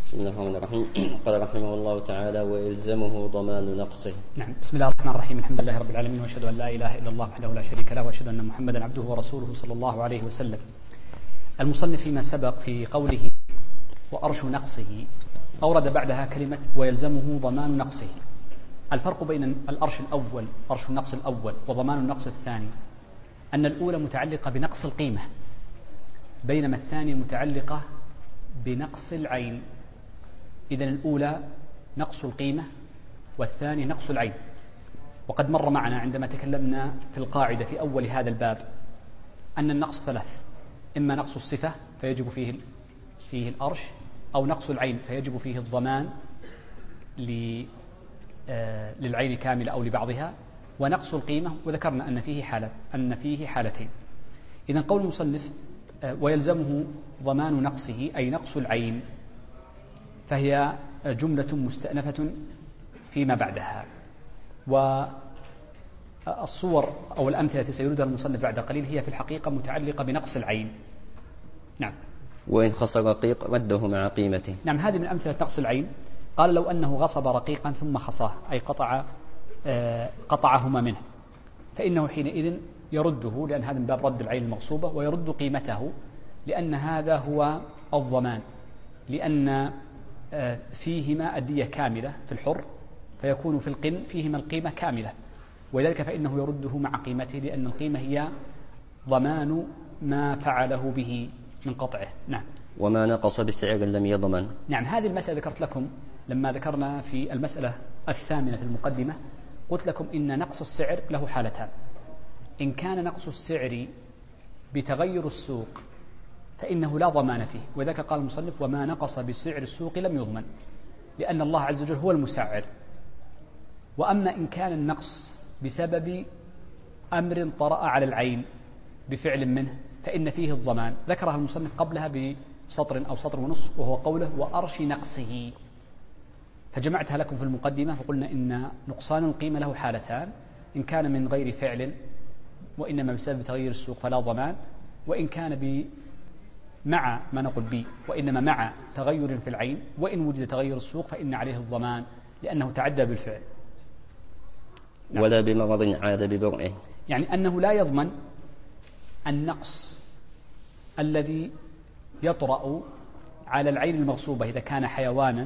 بسم الله الرحمن الرحيم. قال رحمه الله تعالى: ويلزمه ضمان نقصه. نعم. بسم الله الرحمن الرحيم. الحمد لله رب العالمين، واشهد ان لا اله الا الله وحده لا شريك له، واشهد ان محمدا عبده ورسوله صلى الله عليه وسلم. المصنف فيما سبق في قوله وأرش نقصه أورد بعدها كلمة ويلزمه ضمان نقصه. الفرق بين الأرش الأول، أرش النقص الأول، وضمان النقص الثاني أن الأولى متعلقة بنقص القيمة، بينما الثانية متعلقة بنقص العين. إذن الأولى نقص القيمة والثاني نقص العين. وقد مر معنا عندما تكلمنا في القاعدة في أول هذا الباب أن النقص ثلاث: إما نقص الصفة فيجب فيه الأرش، أو نقص العين فيجب فيه الضمان للعين كاملة أو لبعضها، ونقص القيمة، وذكرنا أن فيه حالتين. إذن قول المصنف ويلزمه ضمان نقصه أي نقص العين، فهي جملة مستأنفة فيما بعدها. والصور أو الأمثلة التي سيردها المصنف بعد قليل هي في الحقيقة متعلقة بنقص العين. نعم. وإن خسر رقيق رده مع قيمته. نعم، هذه من أمثلة نقص العين. قال: لو أنه غصب رقيقا ثم خصاه، أي قطعهما منه، فإنه حينئذ يرده، لأن هذا من باب رد العين المغصوبة، ويرد قيمته، لأن هذا هو الضمان، لأن فيهما الدية كاملة في الحر، فيكون في القن فيهما القيمة كاملة، ولذلك فإنه يرده مع قيمته، لأن القيمة هي ضمان ما فعله به من قطعه. نعم. وما نقص بسعر لم يضمن. نعم، هذه المسألة ذكرت لكم لما ذكرنا في المسألة الثامنة في المقدمة، قلت لكم إن نقص السعر له حالتان: إن كان نقص السعر بتغير السوق فإنه لا ضمان فيه، وذاك قال المصنف: وما نقص بسعر السوق لم يضمن، لأن الله عز وجل هو المسعر. وأما إن كان النقص بسبب أمر طرأ على العين بفعل منه فإن فيه الضمان. ذكرها المصنف قبلها بسطر أو سطر ونصف، وهو قوله وأرش نقصه، فجمعتها لكم في المقدمة، فقلنا إن نقصان القيمة له حالتان: إن كان من غير فعل وإنما بسبب تغير السوق فلا ضمان، وإن كان مع ما نقول به وإنما مع تغير في العين، وإن وجد تغير السوق فإن عليه الضمان لأنه تعدى بالفعل. نعم. ولا بمرض عاد ببرئه، يعني أنه لا يضمن النقص الذي يطرأ على العين المغصوبة إذا كان حيوانا،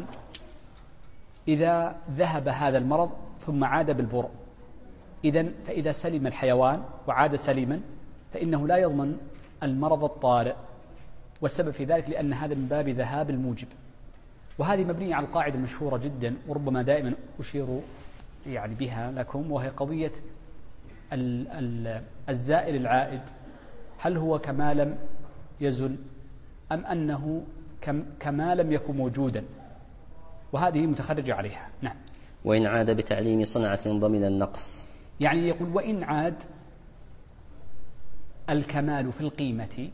إذا ذهب هذا المرض ثم عاد بالبرء. فإذا سلم الحيوان وعاد سليما فإنه لا يضمن المرض الطارئ، والسبب في ذلك لأن هذا من باب ذهاب الموجب. وهذه مبنية على القاعدة المشهورة جدا، وربما دائما أشير بها لكم، وهي قضية الزائل العائد، هل هو كما لم يزل أم أنه كما لم يكن موجودا، وهذه متخرجة عليها. نعم. وإن عاد بتعليم صنعة ضمن النقص، يعني يقول وإن عاد الكمال في القيمة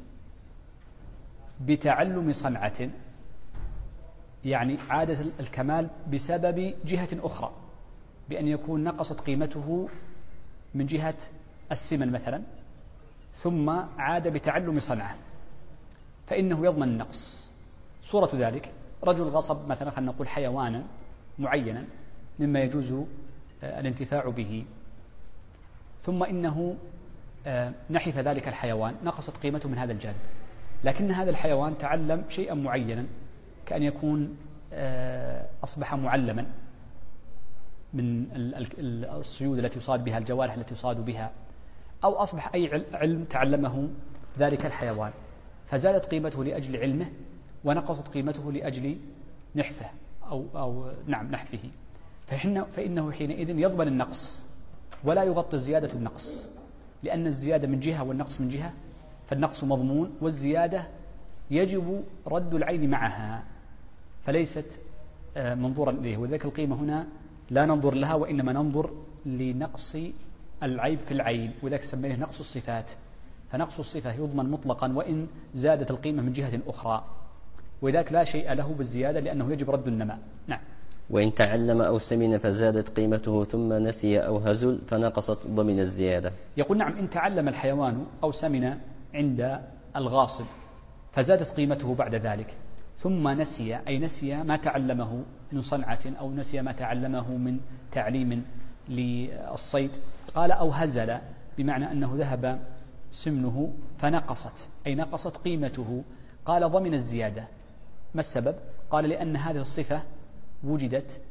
بتعلم صنعة، يعني عادة الكمال بسبب جهة أخرى، بأن يكون نقصت قيمته من جهة السمن مثلا، ثم عاد بتعلم صنعة، فإنه يضمن النقص. صورة ذلك: رجل غصب مثلا، خلينا نقول حيوانا معينا مما يجوز الانتفاع به، ثم إنه نحف ذلك الحيوان، نقصت قيمته من هذا الجانب، لكن هذا الحيوان تعلم شيئا معينا، كأن يكون أصبح معلما من الصيود التي يصاد بها، الجوارح التي يصاد بها، أو أصبح أي علم تعلمه ذلك الحيوان، فزادت قيمته لأجل علمه ونقصت قيمته لأجل نحفه نحفه، فإنه حينئذ يضمن النقص ولا يغطي زيادة النقص، لأن الزيادة من جهة والنقص من جهة، فالنقص مضمون، والزيادة يجب رد العين معها، فليست منظورا إليه. وذلك القيمة هنا لا ننظر لها، وإنما ننظر لنقص العيب في العين، وذلك سميه نقص الصفات. فنقص الصفة يضمن مطلقا وإن زادت القيمة من جهة أخرى، وذلك لا شيء له بالزيادة لأنه يجب رد النماء. نعم. وإن تعلم أو سمن فزادت قيمته ثم نسي أو هزل فنقصت ضمن الزيادة. يقول: نعم، إن تعلم الحيوان أو سمن عند الغاصب فزادت قيمته بعد ذلك، ثم نسي، أي نسي ما تعلمه من صنعة أو نسي ما تعلمه من تعليم للصيد، قال أو هزل، بمعنى أنه ذهب سمنه فنقصت، أي نقصت قيمته، قال ضمن الزيادة. ما السبب؟ قال لأن هذه الصفة وجدت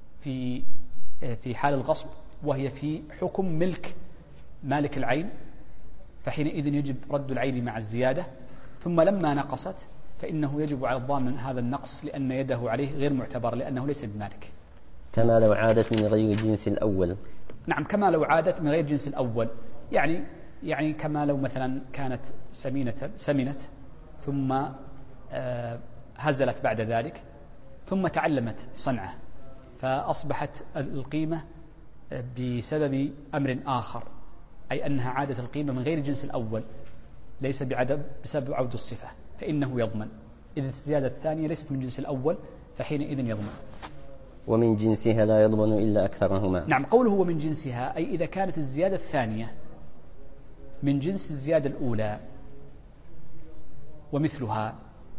في حال الغصب، وهي في حكم مالك العين، فحينئذ يجب رد العين مع الزيادة. ثم لما نقصت فإنه يجب على الضامن هذا النقص، لأن يده عليه غير معتبر، لأنه ليس بمالك. كما لو عادت من غير جنس الأول. نعم، كما لو عادت من غير جنس الأول، يعني كما لو مثلا كانت سمنت ثم هزلت بعد ذلك، ثم تعلمت صنعة فأصبحت القيمة بسبب أمر آخر، أي أنها عادت القيمة من غير الجنس الأول، ليس بسبب عود الصفة، فإنه يضمن. إذا الزيادة الثانية ليست من جنس الأول فحينئذ يضمن. ومن جنسها لا يضمن إلا أكثرهما. نعم، قوله ومن جنسها أي إذا كانت الزيادة الثانية من جنس الزيادة الأولى ومثلها،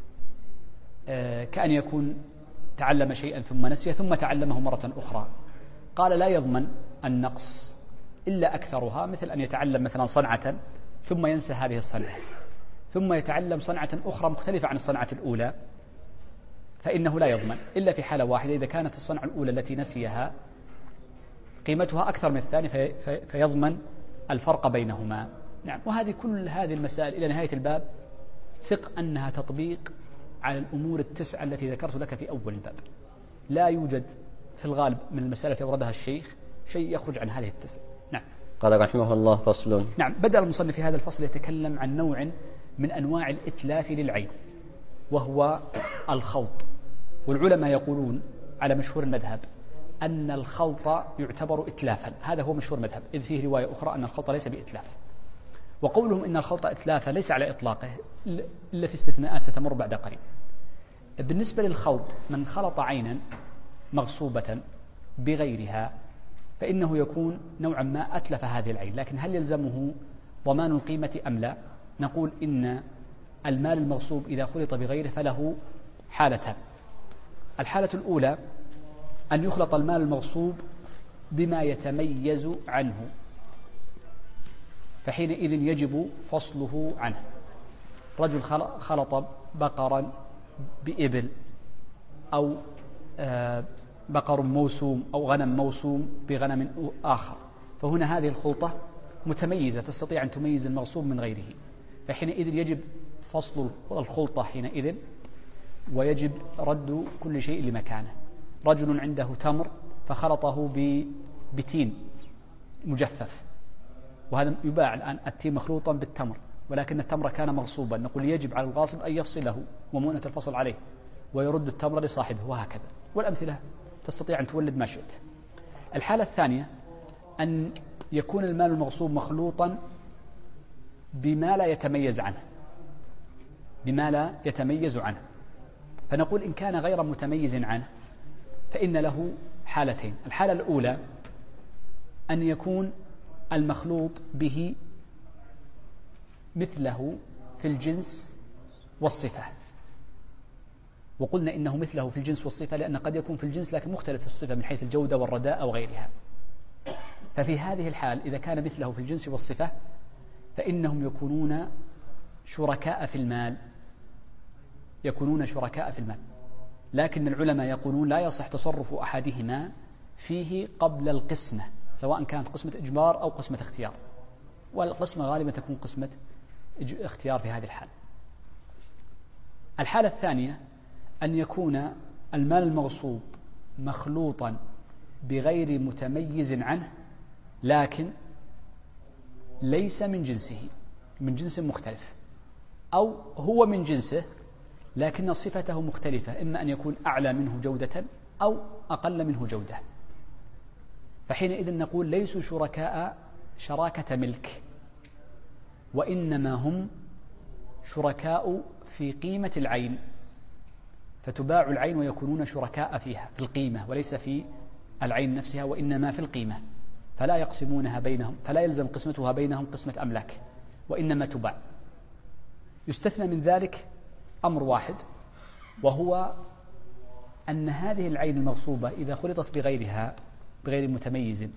كأن يكون تعلم شيئا ثم نسي ثم تعلمه مرة أخرى، قال لا يضمن النقص إلا أكثرها، مثل أن يتعلم مثلا صنعة ثم ينسى هذه الصنعة، ثم يتعلم صنعة أخرى مختلفة عن الصنعة الأولى، فإنه لا يضمن إلا في حالة واحدة، إذا كانت الصنعة الأولى التي نسيها قيمتها أكثر من الثانية فيضمن الفرق بينهما. نعم، كل هذه المسائل إلى نهاية الباب ثق أنها تطبيق على الأمور التسعة التي ذكرت لك في أول الباب. لا يوجد في الغالب من المسألة التي أوردها الشيخ شيء يخرج عن هذه التسعة. نعم. قال رحمه الله فصل. نعم، بدأ المصنف في هذا الفصل يتكلم عن نوع من أنواع الإتلاف للعين، وهو الخلط. والعلماء يقولون على مشهور المذهب أن الخلط يعتبر إتلافا، هذا هو مشهور المذهب، إذ فيه رواية أخرى أن الخلط ليس بإتلاف. وقولهم إن الخلط إتلافا ليس على إطلاقه إلا في استثناءات ستمر بعد قليل. بالنسبة للخلط، من خلط عينا مغصوبة بغيرها فإنه يكون نوعا ما أتلف هذه العين، لكن هل يلزمه ضمان القيمة أم لا؟ نقول إن المال المغصوب إذا خلط بغيره فله حالتان. الحالة الأولى أن يخلط المال المغصوب بما يتميز عنه، فحينئذ يجب فصله عنه. رجل خلط بقرا بإبل، أو بقر موسوم أو غنم موسوم بغنم آخر، فهنا هذه الخلطة متميزة تستطيع أن تميز المغصوب من غيره، فحينئذ يجب فصل الخلطة حينئذ، ويجب رد كل شيء لمكانه. رجل عنده تمر فخلطه بتين مجفف، وهذا يباع الآن التين مخلوطا بالتمر، ولكن التمر كان مغصوبا، نقول يجب على الغاصب أن يفصله ومؤنة الفصل عليه ويرد التمر لصاحبه، وهكذا. والأمثلة تستطيع أن تولد ما شئت. الحالة الثانية أن يكون المال المغصوب مخلوطا بما لا يتميز عنه، فنقول إن كان غير متميز عنه فإن له حالتين. الحالة الأولى أن يكون المخلوط به مثله في الجنس والصفة، وقلنا إنه مثله في الجنس والصفة لأن قد يكون في الجنس لكن مختلف في الصفة من حيث الجودة والرداء أو غيرها. ففي هذه الحال إذا كان مثله في الجنس والصفة فإنهم يكونون شركاء في المال، لكن العلماء يقولون لا يصح تصرف أحدهما فيه قبل القسمة، سواء كانت قسمة إجبار أو قسمة اختيار، والقسمة غالبا تكون قسمة اختيار في هذه الحال. الحالة الثانية أن يكون المال المغصوب مخلوطا بغير متميز عنه، لكن ليس من جنسه، من جنس مختلف، أو هو من جنسه لكن صفته مختلفة، إما أن يكون أعلى منه جودة أو أقل منه جودة، فحينئذ نقول ليسوا شركاء شراكة ملك، وإنما هم شركاء في قيمة العين، فتباع العين ويكونون شركاء فيها في القيمة وليس في العين نفسها، وإنما في القيمة، فلا يقسمونها بينهم، فلا يلزم قسمتها بينهم قسمة أملاك، وإنما تباع. يستثنى من ذلك أمر واحد، وهو أن هذه العين المغصوبة إذا خلطت بغيرها بغير متميز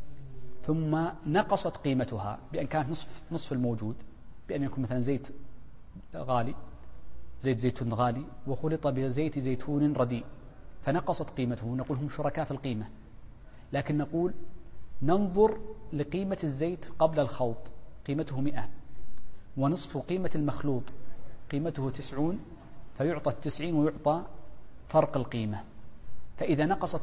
ثم نقصت قيمتها بأن كانت نصف الموجود، بأن يكون مثلا زيت غالي، زيت زيتون غالي وخلط بزيت زيتون رديء فنقصت قيمته، نقول هم شركاء في القيمة، لكن نقول ننظر لقيمة الزيت قبل الخلط قيمته 100 ونصف قيمة المخلوط قيمته 90 فيعطى 90 ويعطى فرق القيمة، فإذا نقصت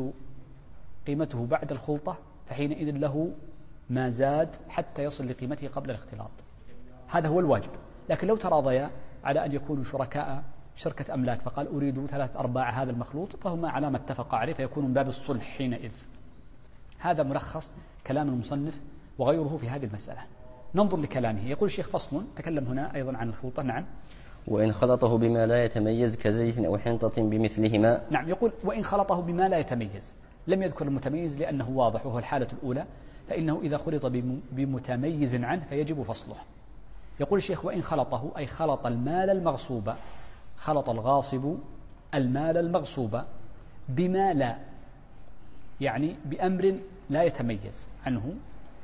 قيمته بعد الخلطة فحينئذ له ما زاد حتى يصل لقيمته قبل الاختلاط. هذا هو الواجب. لكن لو تراضيا على أن يكونوا شركاء شركة أملاك فقال أريد 3/4 هذا المخلوط فهما على ما اتفق عليه فيكون من باب الصلح حينئذ. هذا ملخص كلام المصنف وغيره في هذه المسألة. ننظر لكلامه. يقول الشيخ فصل، تكلم هنا أيضا عن الخلطة. نعم. وإن خلطه بما لا يتميز كزيت أو حنطة بمثلهما. نعم، يقول وإن خلطه بما لا يتميز، لم يذكر المتميز لأنه واضح وهو الحالة الأولى، فإنه إذا خلط بمتميز عنه فيجب فصله. يقول الشيخ وإن خلطه أي خلط المال المغصوب، خلط الغاصب المال المغصوب بما لا، يعني بأمر لا يتميز عنه،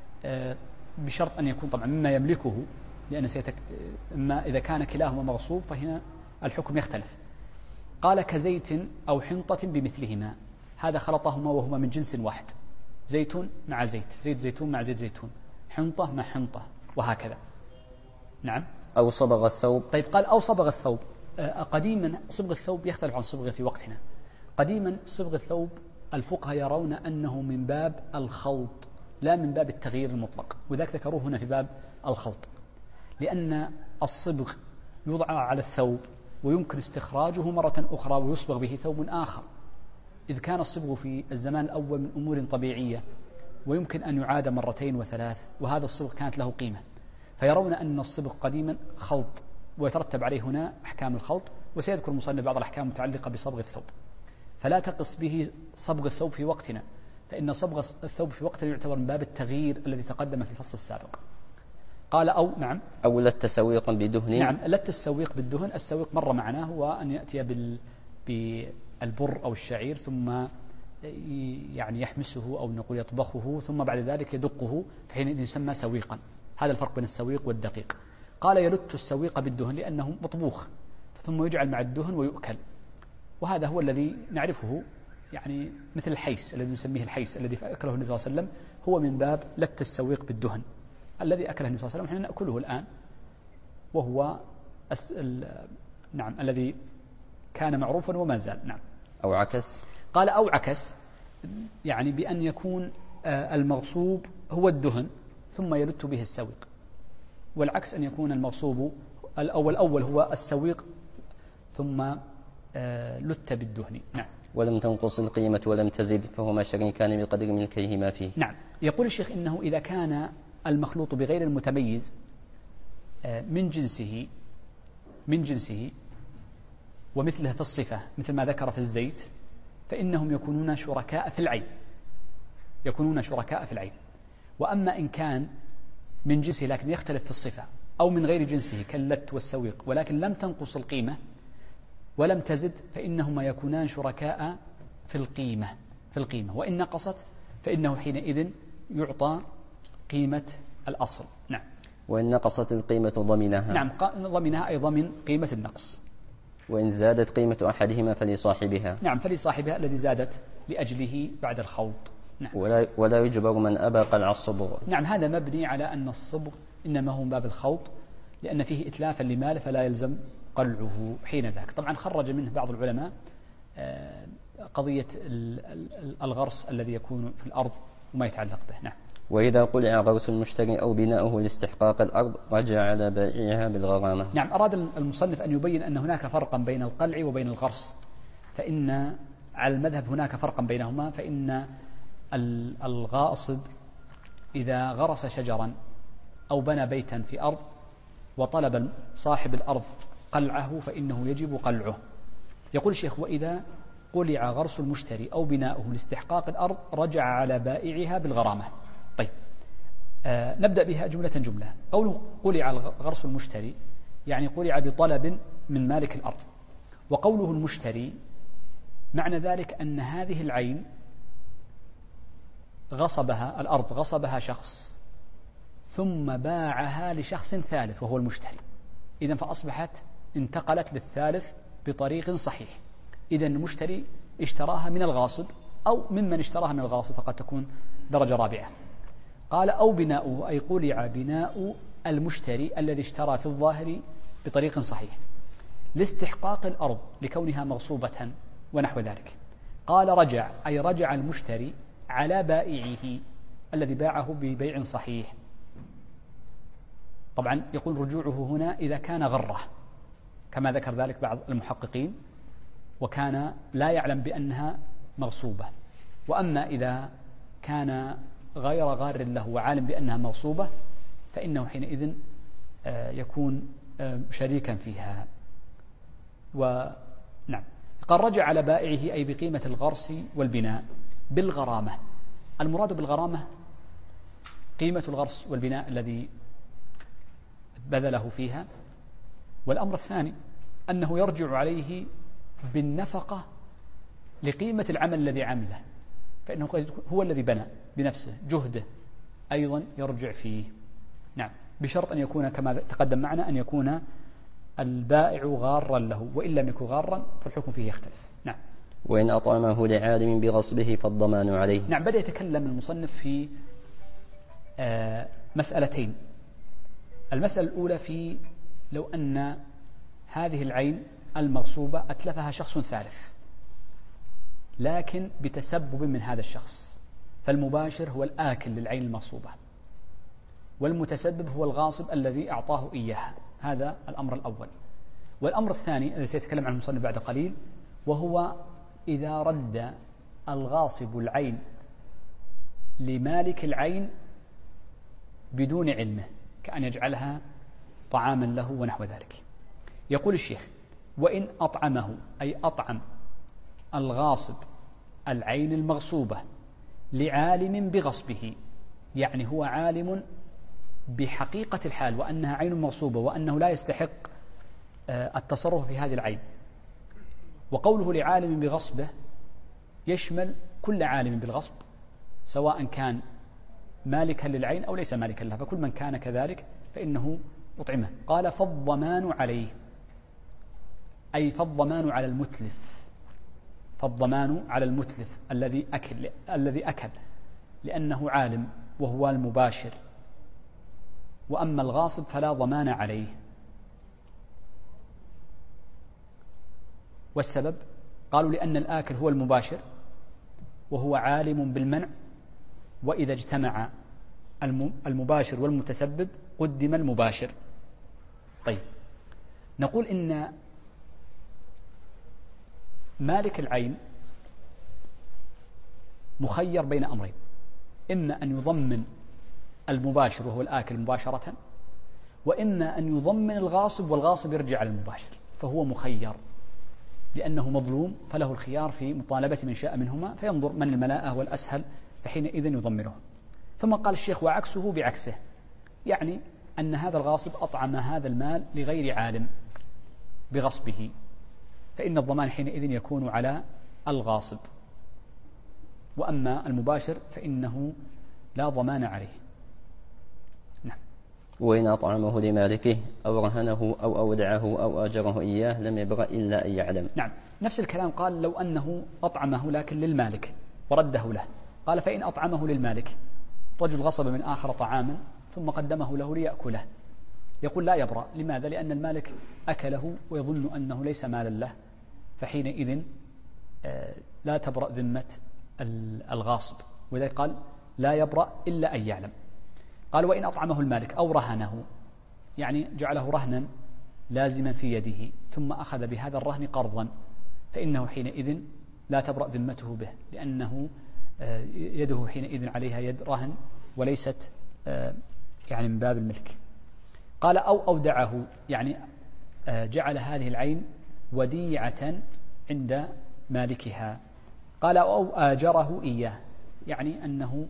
بشرط أن يكون طبعا مما يملكه، لأن ما إذا كان كلاهما مغصوب فهنا الحكم يختلف. قال كزيت أو حنطة بمثلهما، هذا خلطهما وهما من جنس واحد، زيت مع زيت، زيت زيتون مع زيت زيتون، حنطة مع حنطة، وهكذا. نعم. أو صبغ الثوب. طيب، قال أو صبغ الثوب. قديما صبغ الثوب يختلف عن صبغه في وقتنا. قديما صبغ الثوب الفقهاء يرون أنه من باب الخلط لا من باب التغيير المطلق، وذلك ذكروه هنا في باب الخلط، لأن الصبغ يوضع على الثوب ويمكن استخراجه مرة أخرى ويصبغ به ثوب آخر، إذ كان الصبغ في الزمان الأول من أمور طبيعية ويمكن أن يعاد مرتين وثلاث، وهذا الصبغ كانت له قيمة، فيرون أن الصبغ قديما خلط ويترتب عليه هنا أحكام الخلط، وسيذكر المصنف بعض الأحكام المتعلقة بصبغ الثوب، فلا تقص به صبغ الثوب في وقتنا، فإن صبغ الثوب في وقتنا يعتبر من باب التغيير الذي تقدم في الفصل السابق. قال أو نعم أو لت تسويقا بدهن. نعم، لت السويق بالدهن. السويق مر معناه هو أن يأتي بالبر أو الشعير ثم يعني يحمسه أو نقول يطبخه ثم بعد ذلك يدقه، فحينئذ يسمى سويقا. هذا الفرق بين السويق والدقيق. قال يلت السويق بالدهن لأنه مطبوخ ثم يجعل مع الدهن ويؤكل، وهذا هو الذي نعرفه، يعني مثل الحيس الذي نسميه الحيس الذي أكله النبي صلى الله عليه وسلم، هو من باب لت السويق بالدهن الذي أكله النبي صلى الله عليه وسلم، نحن نأكله الآن، وهو نعم الذي كان معروفا وما زال. نعم. أو عكس. قال أو عكس، يعني بأن يكون المغصوب هو الدهن ثم يلت به السويق، والعكس أن يكون المغصوب الأول هو السويق ثم لت بالدهن. نعم. ولم تنقص القيمة ولم تزد فهما شريكان بقدر ملكيهما فيه. نعم. يقول الشيخ إنه إذا كان المخلوط بغير المتميز من جنسه ومثله في الصفة مثل ما ذكر في الزيت، فإنهم يكونون شركاء في العين. وأما إن كان من جنسه لكن يختلف في الصفة أو من غير جنسه كاللت والسويق ولكن لم تنقص القيمة ولم تزد، فإنهما يكونان شركاء في القيمة، وإن نقصت فإنه حينئذ يعطى قيمة الأصل. نعم. وإن نقصت القيمة ضمنها. نعم، ضمنها أي ضمن قيمة النقص. وإن زادت قيمة أحدهما فلصاحبها. نعم، فلصاحبها الذي زادت لأجله بعد الخلط. نعم. ولا يجبر من أبى قلع الصبغ. نعم، هذا مبني على أن الصبغ إنما هو من باب الخلط لأن فيه إتلافا لماله فلا يلزم قلعه حين ذاك. طبعا خرج منه بعض العلماء قضية الغرس الذي يكون في الأرض وما يتعلق به. نعم. وإذا قلع غرس المشتري أو بناؤه لاستحقاق الأرض رجع على بائعها بالغرامة. نعم، أراد المصنف أن يبين أن هناك فرقا بين القلع وبين الغرس، فإن على المذهب هناك فرقا بينهما، فإن الغاصب إذا غرس شجرا أو بنى بيتا في أرض وطلب صاحب الأرض قلعه فإنه يجب قلعه. يقول الشيخ وإذا قلع غرس المشتري أو بناؤه لاستحقاق الأرض رجع على بائعها بالغرامة. طيب، نبدأ بها جملة. قوله قلع غرس المشتري يعني قلع بطلب من مالك الأرض، وقوله المشتري معنى ذلك أن هذه العين غصبها الأرض، غصبها شخص ثم باعها لشخص ثالث وهو المشتري. إذن فأصبحت انتقلت للثالث بطريق صحيح. إذن المشتري اشتراها من الغاصب أو ممن اشتراها من الغاصب، فقد تكون درجة رابعة. قال أو بناؤه، أي قلع بناء المشتري الذي اشترى في الظاهر بطريق صحيح لاستحقاق الأرض لكونها مغصوبة ونحو ذلك. قال رجع، أي رجع المشتري على بائعه الذي باعه ببيع صحيح. طبعا يقول رجوعه هنا إذا كان غره كما ذكر ذلك بعض المحققين، وكان لا يعلم بأنها مغصوبة. وأما إذا كان غير غار له وعالم بأنها مغصوبة فإنه حينئذ يكون شريكا فيها. ونعم، قال رجع على بائعه أي بقيمة الغرس والبناء بالغرامة. المراد بالغرامة قيمة الغرس والبناء الذي بذله فيها. والأمر الثاني أنه يرجع عليه بالنفقة لقيمة العمل الذي عمله، فإنه هو الذي بنى بنفسه، جهده أيضا يرجع فيه. نعم، بشرط أن يكون كما تقدم معنا أن يكون البائع غارا له، وإن لم يكن غارا فالحكم فيه يختلف. نعم. وإن أطعمه لعالم بغصبه فالضمان عليه. نعم، بدأ يتكلم المصنف في مسألتين. المسألة الأولى في لو أن هذه العين المغصوبة أتلفها شخص ثالث لكن بتسبب من هذا الشخص، فالمباشر هو الآكل للعين المغصوبة والمتسبب هو الغاصب الذي أعطاه إياها. هذا الأمر الأول. والأمر الثاني الذي سيتكلم عنه المصنف بعد قليل، وهو إذا رد الغاصب العين لمالك العين بدون علمه، كأن يجعلها طعاما له ونحو ذلك. يقول الشيخ: وإن أطعمه، أي أطعم الغاصب العين المغصوبة لعالم بغصبه، يعني هو عالم بحقيقة الحال وأنها عين مغصوبة وأنه لا يستحق التصرف في هذه العين. وقوله لعالم بغصبه يشمل كل عالم بالغصب سواء كان مالكا للعين أو ليس مالكا لها، فكل من كان كذلك فإنه أطعمه. قال: فالضمان عليه، أي فالضمان على المتلف، فالضمان على المتلف الذي أكل لأنه عالم وهو المباشر. وأما الغاصب فلا ضمان عليه. والسبب قالوا لأن الآكل هو المباشر وهو عالم بالمنع، وإذا اجتمع المباشر والمتسبب قدم المباشر. طيب، نقول إن مالك العين مخير بين أمرين: إما أن يضمن المباشر وهو الآكل مباشرة، وإما أن يضمن الغاصب والغاصب يرجع على المباشر، فهو مخير لأنه مظلوم، فله الخيار في مطالبة من شاء منهما، فينظر من الملاءة والأسهل فحينئذ يضمنه. ثم قال الشيخ: وعكسه بعكسه، يعني أن هذا الغاصب أطعم هذا المال لغير عالم بغصبه، فإن الضمان حينئذ يكون على الغاصب، وأما المباشر فإنه لا ضمان عليه. نعم. وإن أطعمه لمالكه أو رهنه أو أودعه أو أجره إياه لم يبرأ إلا أن يعلم. نعم، نفس الكلام. قال: لو أنه أطعمه لكن للمالك ورده له. قال: فإن أطعمه للمالك، رجل غصب من آخر طعاما ثم قدمه له ليأكله، يقول لا يبرأ. لماذا؟ لأن المالك أكله ويظن أنه ليس مالا له، فحينئذ لا تبرأ ذمة الغاصب، وذلك قال: لا يبرأ إلا أن يعلم. قال: وإن أطعمه المالك أو رهنه، يعني جعله رهنا لازما في يده ثم أخذ بهذا الرهن قرضا، فإنه حينئذ لا تبرأ ذمته به، لأنه يده حينئذ عليها يد رهن وليست يعني من باب الملك. قال: أو أودعه، يعني جعل هذه العين وديعة عند مالكها. قال: أو آجره إياه، يعني أنه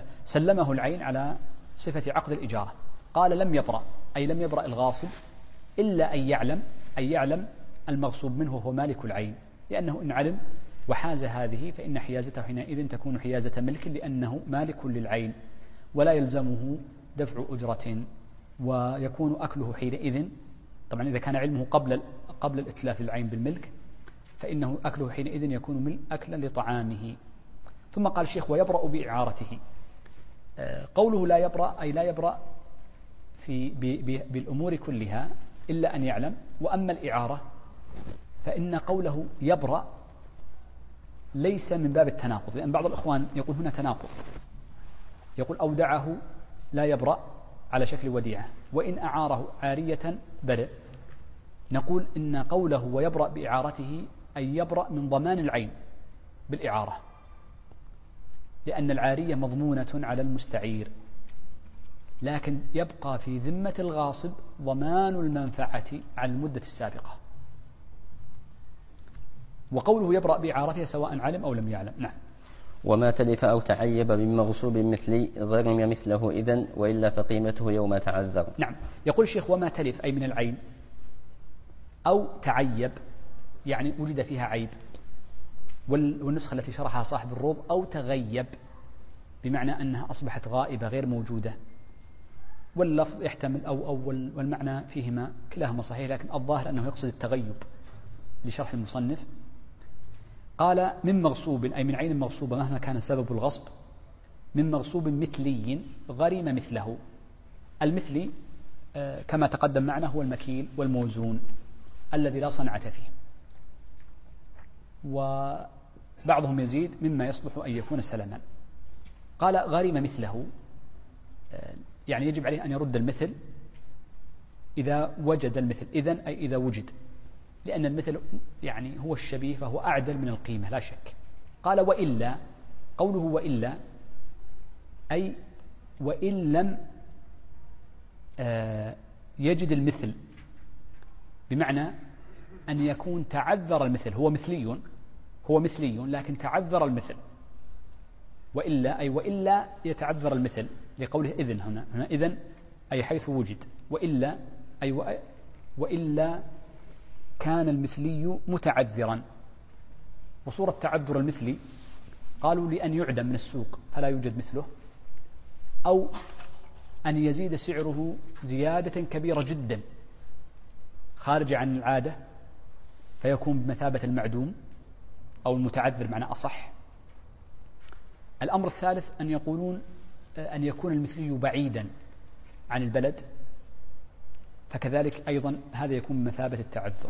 سلمه العين على صفة عقد الإجارة. قال: لم يبرأ، أي لم يبرأ الغاصب إلا أن يعلم المغصوب منه هو مالك العين، لأنه إن علم وحاز هذه فإن حيازته حينئذ تكون حيازة ملك، لأنه مالك للعين ولا يلزمه دفع أجرة، ويكون أكله حينئذ، طبعا إذا كان علمه قبل الإتلاف للعين بالملك فإنه أكله حينئذ يكون أكلا لطعامه. ثم قال الشيخ ويبرأ بإعارته. قوله لا يبرأ أي لا يبرأ بالأمور كلها إلا أن يعلم. وأما الإعارة فإن قوله يبرأ ليس من باب التناقض، لأن بعض الإخوان يقول هنا تناقض، يقول أودعه لا يبرأ على شكل وديعة، وإن أعاره عارية برئ. نقول إن قوله ويبرأ بإعارته أي يبرأ من ضمان العين بالإعارة، لأن العارية مضمونة على المستعير، لكن يبقى في ذمة الغاصب ضمان المنفعة على المدة السابقة. وقوله يبرأ بإعارته سواء علم أو لم يعلم. نعم. وما تلف أو تعيب من مغصوب مثلي غرم مثله إذن، وإلا فقيمته يوم تعذر. نعم. يقول الشيخ وما تلف أي من العين أو تعيب، يعني وجد فيها عيب، والنسخة التي شرحها صاحب الروض أو تغيب، بمعنى أنها أصبحت غائبة غير موجودة، واللفظ يحتمل أو والمعنى فيهما كلاهما صحيح، لكن الظاهر أنه يقصد التغيب لشرح المصنف. قال من مغصوب أي من عين مغصوبة مهما كان سبب الغصب، من مغصوب مثلي غرم مثله. المثلي كما تقدم معنا هو المكيل والموزون الذي لا صنعة فيه، وبعضهم يزيد مما يصلح أن يكون سلما. قال غرم مثله يعني يجب عليه أن يرد المثل إذا وجد المثل، إذن أي إذا وجد، لأن المثل يعني هو الشبيه فهو أعدل من القيمة لا شك. قال وإلا، قوله وإلا أي وإن لم يجد المثل، بمعنى أن يكون تعذر المثل، هو مثلي لكن تعذر المثل. وإلا أي وإلا يتعذر المثل، لقوله إذن هنا إذن أي حيث وجد، وإلا أي وإلا كان المثلي متعذرا. وصورة تعذر المثلي قالوا لأن يعدم من السوق فلا يوجد مثله، أو أن يزيد سعره زيادة كبيرة جدا خارجة عن العادة فيكون بمثابة المعدوم أو المتعذر معنى أصح. الأمر الثالث أن يقولون أن يكون المثلي بعيدا عن البلد، فكذلك أيضا هذا يكون بمثابة التعذر.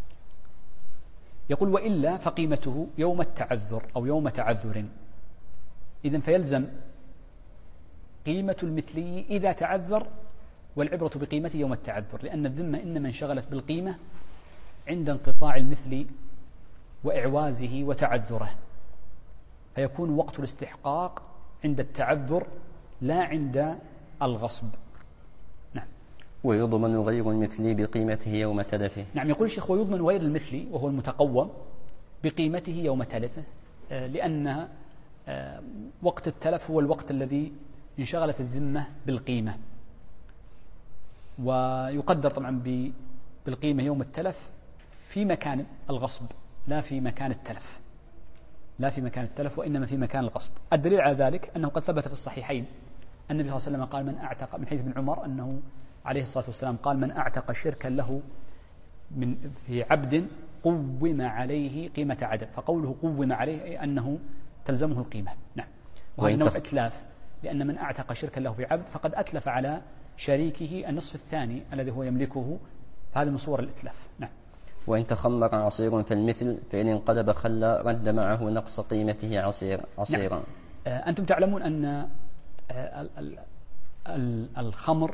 يقول وإلا فقيمته يوم التعذر أو يوم تعذر. إذن فيلزم قيمة المثلي إذا تعذر، والعبرة بقيمته يوم التعذر، لأن الذمة إنما انشغلت بالقيمة عند انقطاع المثل وإعوازه وتعذره، فيكون وقت الاستحقاق عند التعذر لا عند الغصب. نعم. ويضمن غير المثلي بقيمته يوم تلفه. نعم. يقول الشيخ ويضمن غير المثلي وهو المتقوم بقيمته يوم تلفه، لأن وقت التلف هو الوقت الذي انشغلت الذمة بالقيمة، ويقدر طبعا بالقيمة يوم التلف في مكان الغصب لا في مكان التلف، وإنما في مكان الغصب. الدليل على ذلك أنه قد ثبت في الصحيحين النبي صلى الله عليه وسلم قال من أعتق، من حديث ابن عمر أنه عليه الصلاة والسلام قال من أعتق شركا له في عبد قوم عليه قيمة عدد، فقوله قوم عليه أي أنه تلزمه القيمة. نعم. وهي نوع إتلاف، لأن من أعتق شركا له في عبد فقد أتلف على شريكه النصف الثاني الذي هو يملكه، فهذا من صور الإتلاف. نعم. وإن تخمر عصير فالمثل فإن انقلب خلى رد معه نقص قيمته عصيرا. نعم. أنتم تعلمون أن الخمر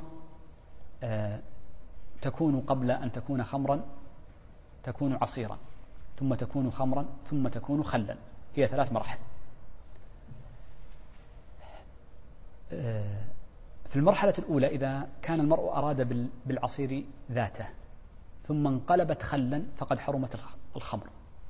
تكون قبل أن تكون خمرا تكون عصيرا، ثم تكون خمرا، ثم تكون خلا، هي 3 مراحل. في المرحلة الأولى إذا كان المرء أراد بالعصير ذاته ثم انقلبت خلا فقد حرمت الخمر.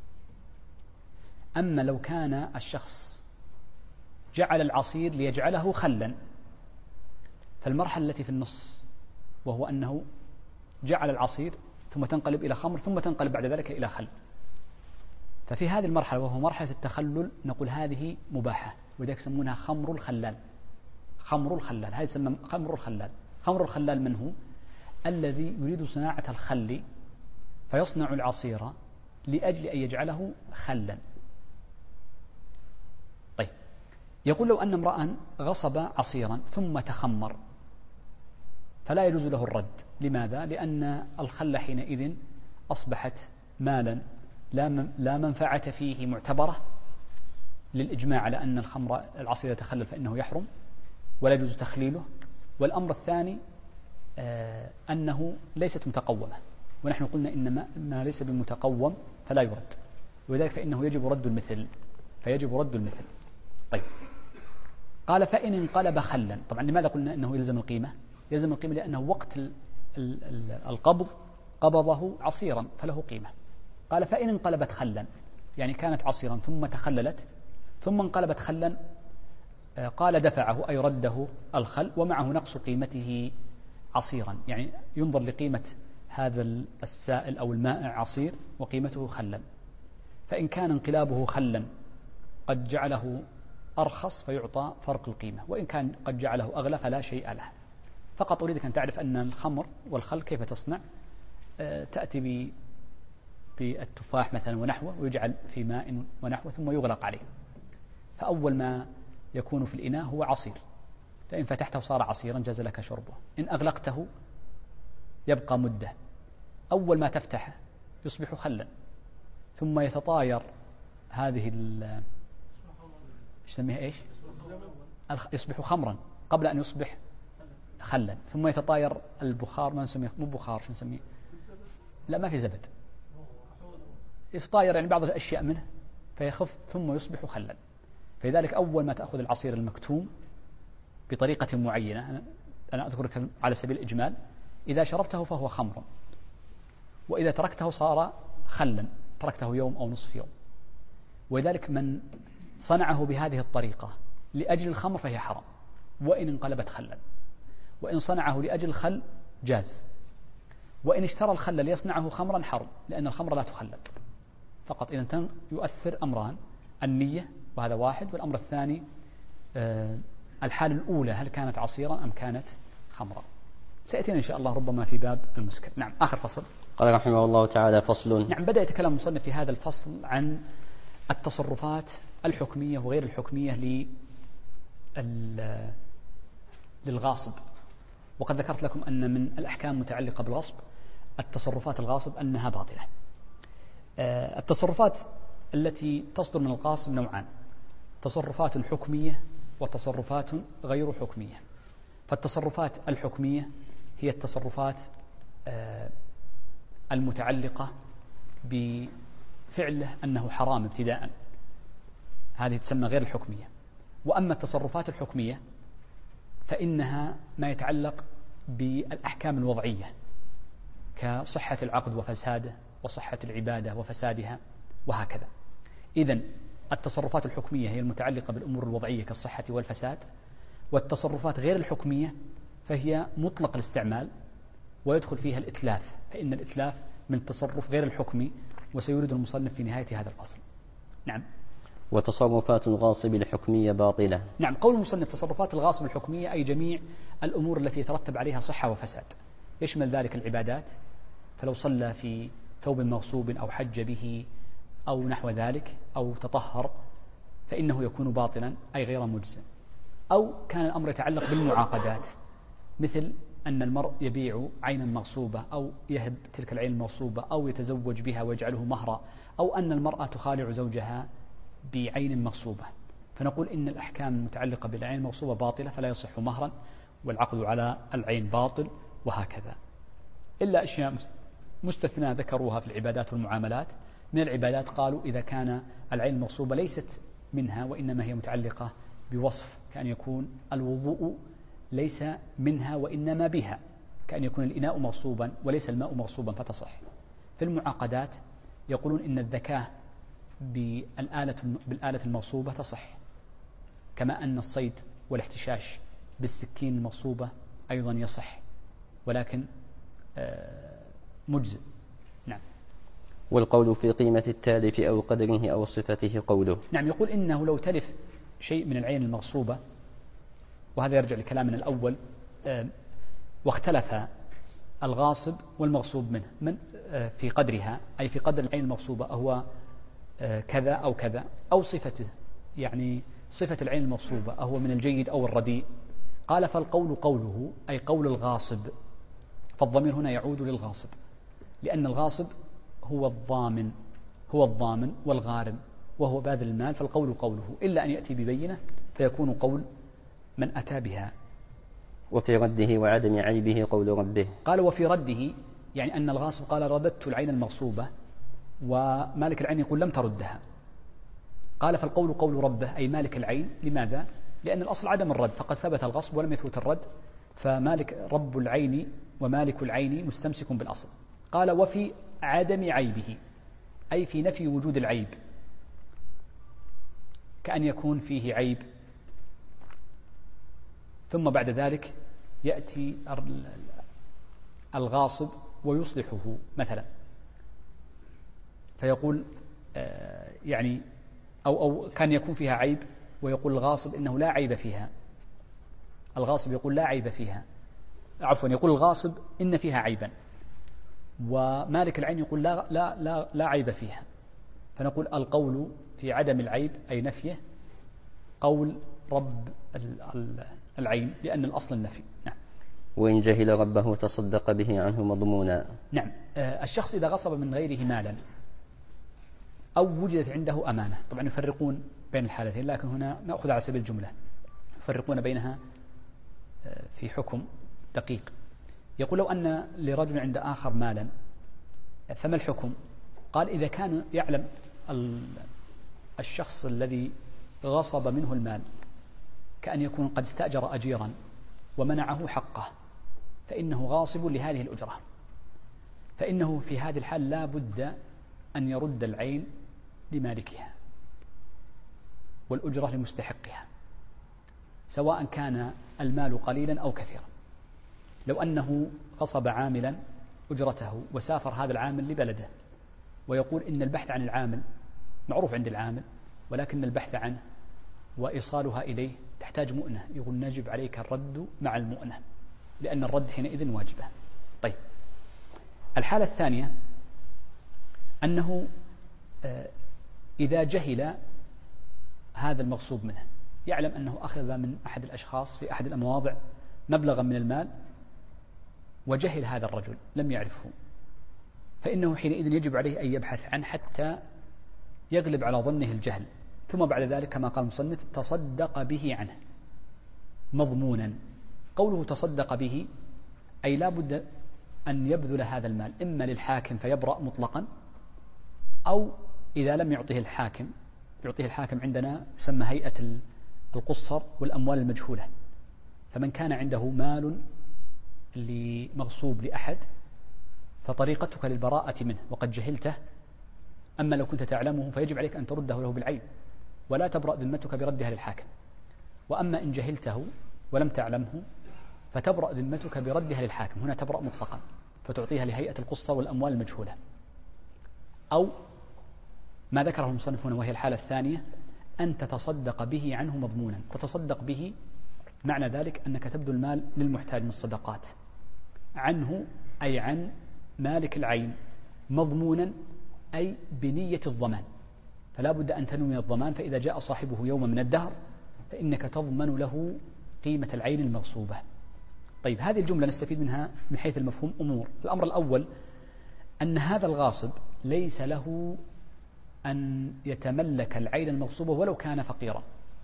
أما لو كان الشخص جعل العصير ليجعله خلا، فالمرحلة التي في النص وهو أنه جعل العصير ثم تنقلب إلى خمر ثم تنقلب بعد ذلك إلى خل. ففي هذه المرحلة وهو مرحلة التخلل نقول هذه مباحة، ولذلك يسمونها خمر الخلال. خمر الخلال، هذه يسمى خمر الخلال. خمر الخلال من هو؟ الذي يريد صناعة الخل فيصنع العصير لأجل أن يجعله خلا. طيب، يقول لو أن امرأ غصب عصيرا ثم تخمر فلا يجوز له الرد. لماذا؟ لأن الخل حينئذ أصبحت مالا لا منفعة فيه معتبرة للإجماع على أن العصير يتخلل فإنه يحرم ولا يجوز تخليله. والأمر الثاني أنه ليست متقومة، ونحن قلنا إن ما ليس بمتقوم فلا يرد، ولذلك فإنه يجب رد المثل. طيب، قال فإن انقلب خلا. طبعا لماذا قلنا إنه يلزم القيمة؟ يلزم القيمة لأنه وقت القبض قبضه عصيرا فله قيمة. قال فإن انقلبت خلا، يعني كانت عصيرا ثم تخللت ثم انقلبت خلا، قال دفعه أي رده الخل ومعه نقص قيمته عصيرا، يعني ينظر لقيمة هذا السائل أو المائع عصير وقيمته خلا. فإن كان انقلابه خلا قد جعله أرخص فيعطى فرق القيمة، وإن كان قد جعله أغلى فلا شيء له. فقط أريدك أن تعرف أن الخمر والخل كيف تصنع. تأتي بالتفاح مثلا ونحوه ويجعل في ماء ونحوه ثم يغلق عليه، فأول ما يكون في الإناء هو عصير، فإن فتحته صار عصيرا جاز لك شربه. إن أغلقته يبقى مدة، أول ما تفتحه يصبح خلا ثم يتطاير هذه يسميها إيش؟ يصبح خمرا قبل أن يصبح خلا، ثم يتطاير البخار، ما نسميه مو بخار، شو نسميه؟ لا، ما في زبد، يتطاير يعني بعض الأشياء منه فيخف ثم يصبح خلا. فلذلك أول ما تأخذ العصير المكتوم بطريقة معينة، أنا أذكرك على سبيل الإجمال، إذا شربته فهو خمر، وإذا تركته صار خلا، تركته يوم أو نصف يوم. ولذلك من صنعه بهذه الطريقة لأجل الخمر فهي حرام وإن انقلبت خلا، وإن صنعه لأجل الخل جاز، وإن اشترى الخل ليصنعه خمرا حرم، لأن الخمر لا تخلل. فقط إذا يؤثر أمران: النية وهذا واحد، والأمر الثاني الحال الأولى هل كانت عصيرا أم كانت خمرا. سيأتينا إن شاء الله ربما في باب المسكر. نعم، آخر فصل. قال رحمه الله تعالى: فصل. نعم، بدأ يتكلم المصنف في هذا الفصل عن التصرفات الحكمية وغير الحكمية للغاصب. وقد ذكرت لكم أن من الأحكام المتعلقة بالغصب التصرفات الغاصب أنها باطلة. التصرفات التي تصدر من الغاصب نوعان: تصرفات حكمية وتصرفات غير حكمية. فالتصرفات الحكمية هي التصرفات المتعلقة بفعله أنه حرام ابتداء، هذه تسمى غير الحكمية. وأما التصرفات الحكمية فإنها ما يتعلق بالأحكام الوضعية كصحة العقد وفساده، وصحة العبادة وفسادها، وهكذا. إذن التصرفات الحكمية هي المتعلقة بالأمور الوضعية كالصحة والفساد، والتصرفات غير الحكمية فهي مطلق الاستعمال ويدخل فيها الإتلاف، فإن الإتلاف من التصرف غير الحكمي، وسيورد المصنف في نهاية هذا الفصل. نعم. وتصرفات الغاصب الحكمية باطلة. نعم، قول المصنف تصرفات الغاصب الحكمية أي جميع الأمور التي يترتب عليها صحة وفساد، يشمل ذلك العبادات، فلو صلى في ثوب مغصوب أو حج به أو نحو ذلك أو تطهر فإنه يكون باطلا أي غير مجزٍ. أو كان الأمر يتعلق بالمعاقدات، مثل أن المرء يبيع عينا مغصوبة أو يهب تلك العين المغصوبة أو يتزوج بها ويجعله مهرا، أو أن المرأة تخالع زوجها بعين مغصوبة، فنقول إن الأحكام المتعلقة بالعين المغصوبة باطلة فلا يصح مهرا، والعقد على العين باطل، وهكذا. إلا أشياء مستثنى ذكروها في العبادات والمعاملات. من العبادات قالوا إذا كان العين المغصوبة ليست منها وإنما هي متعلقة بوصف، كأن يكون الوضوء ليس منها وإنما بها، كأن يكون الإناء مغصوبا وليس الماء مغصوبا فتصح. في المعاقدات يقولون إن الذكاة بالآلة المغصوبة تصح، كما أن الصيد والاحتشاش بالسكين المغصوبة أيضا يصح، ولكن مجزئ. نعم. والقول في قيمة التالف أو قدره أو صفته قوله. نعم، يقول إنه لو تلف شيء من العين المغصوبة، وهذا يرجع لكلامنا الأول، واختلف الغاصب والمغصوب منه من في قدرها، أي في قدر العين المغصوبة، أهو كذا أو كذا، أو صفته، يعني صفة العين المغصوبة أهو من الجيد أو الرديء. قال فالقول قوله، أي قول الغاصب، فالضمير هنا يعود للغاصب، لأن الغاصب هو الضامن والغارم، وهو باذل المال، فالقول قوله، إلا أن يأتي ببينة فيكون قول من أتى بها. وفي رده وعدم عيبه قول ربه. قال وفي رده، يعني أن الغاصب قال رددت العين المغصوبة، ومالك العين يقول لم تردها. قال فالقول قول ربه، أي مالك العين. لماذا؟ لأن الأصل عدم الرد، فقد ثبت الغصب ولم يثبت الرد، فمالك رب العين ومالك العين مستمسك بالأصل. قال وفي عدم عيبه، أي في نفي وجود العيب، كأن يكون فيه عيب ثم بعد ذلك يأتي الغاصب ويصلحه مثلا، فيقول يعني أو كان يكون فيها عيب ويقول الغاصب إنه لا عيب فيها، الغاصب يقول لا عيب فيها، عفوا يقول الغاصب إن فيها عيبا، ومالك العين يقول لا عيب فيها، فنقول القول في عدم العيب أي نفيه قول رب العين، لأن الأصل النفي. نعم. وإن جهل ربه تصدق به عنه مضمونا. نعم. الشخص إذا غصب من غيره مالا أو وجدت عنده أمانة، طبعا يفرقون بين الحالتين، لكن هنا نأخذ على سبيل الجملة، يفرقون بينها في حكم دقيق. يقول لو أن لرجل عند آخر مالا فما الحكم؟ قال إذا كان يعلم الشخص الذي غصب منه المال كأن يكون قد استأجر أجيرا ومنعه حقه، فإنه غاصب لهذه الأجرة، فإنه في هذه الحال لا بد أن يرد العين لمالكها والأجرة لمستحقها، سواء كان المال قليلا أو كثيرا. لو أنه غصب عاملا أجرته وسافر هذا العامل لبلده ويقول إن البحث عن العامل معروف عند العامل، ولكن البحث عنه وإيصالها إليه تحتاج مؤنة، يقول نجب عليك الرد مع المؤنة، لأن الرد حينئذ واجبة. طيب، الحالة الثانية أنه إذا جهل هذا المغصوب منه، يعلم أنه أخذ من أحد الأشخاص في أحد المواضع مبلغا من المال وجهل هذا الرجل لم يعرفه، فإنه حينئذ يجب عليه أن يبحث عنه حتى يغلب على ظنه الجهل، ثم بعد ذلك كما قال المصنف تصدق به عنه مضمونا. قوله تصدق به أي لا بد أن يبذل هذا المال إما للحاكم فيبرأ مطلقا، أو إذا لم يعطيه الحاكم عندنا يسمى هيئة القصر والأموال المجهولة، فمن كان عنده مال لمغصوب لأحد فطريقتك للبراءة منه وقد جهلته، أما لو كنت تعلمه فيجب عليك أن ترده له بالعين ولا تبرأ ذمتك بردها للحاكم، وأما إن جهلته ولم تعلمه فتبرأ ذمتك بردها للحاكم، هنا تبرأ مطلقا فتعطيها لهيئة القصة والأموال المجهولة. أو ما ذكره المصنف هنا وهي الحالة الثانية أن تتصدق به عنه مضمونا. تتصدق به معنى ذلك أنك تبذل المال للمحتاج من الصدقات عنه، أي عن مالك العين، مضمونا أي بنية الضمان، فلا بد أن تنوي الضمان، فإذا جاء صاحبه يوم من الدهر فإنك تضمن له قيمة العين المغصوبة. طيب، هذه الجملة نستفيد منها من حيث المفهوم أمور. الأمر الأول أن هذا الغاصب ليس له أن يتملك العين المغصوبة ولو كان فقيرا،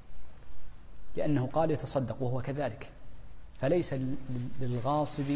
لأنه قال يتصدق وهو كذلك، فليس للغاصب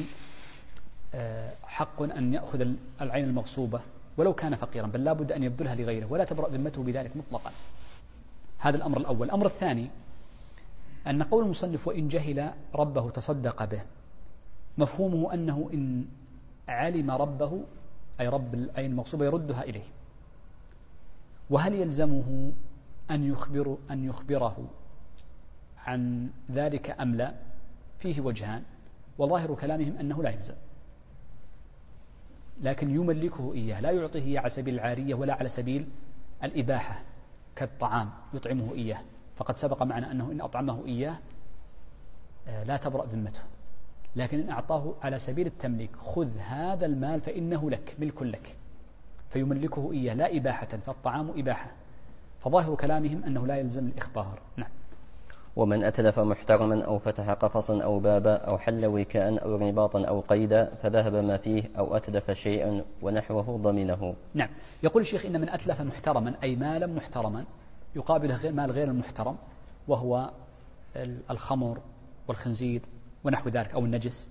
حق أن يأخذ العين المغصوبة ولو كان فقيرا، بل لا بد أن يبذلها لغيره ولا تبرأ ذمته بذلك مطلقا. هذا الأمر الأول. الأمر الثاني أن قول المصنف وإن جهل ربه تصدق به، مفهومه أنه إن علم ربه أي رب العين المغصوبة يردها إليه. وهل يلزمه أن يخبره عن ذلك أم لا؟ فيه وجهان، وظاهر كلامهم أنه لا يلزم، لكن يملكه إياه، لا يعطيه إياه على سبيل العارية ولا على سبيل الإباحة كالطعام يطعمه إياه، فقد سبق معنا أنه إن أطعمه إياه لا تبرأ ذمته، لكن إن أعطاه على سبيل التمليك، خذ هذا المال فإنه لك، ملك لك، فيملكه إياه لا إباحة، فالطعام إباحة، فظاهر كلامهم أنه لا يلزم الإخبار. نعم. ومن أتلف محترما أو فتح قفصا أو بابا أو حل وكاء أو رباطا أو قيدا فذهب ما فيه أو أتلف شيئا ونحوه ضمنه. نعم. يقول الشيخ إن من أتلف محترما أي مالا محترما يقابله مال غير المحترم، وهو الخمر والخنزير ونحو ذلك أو النجس.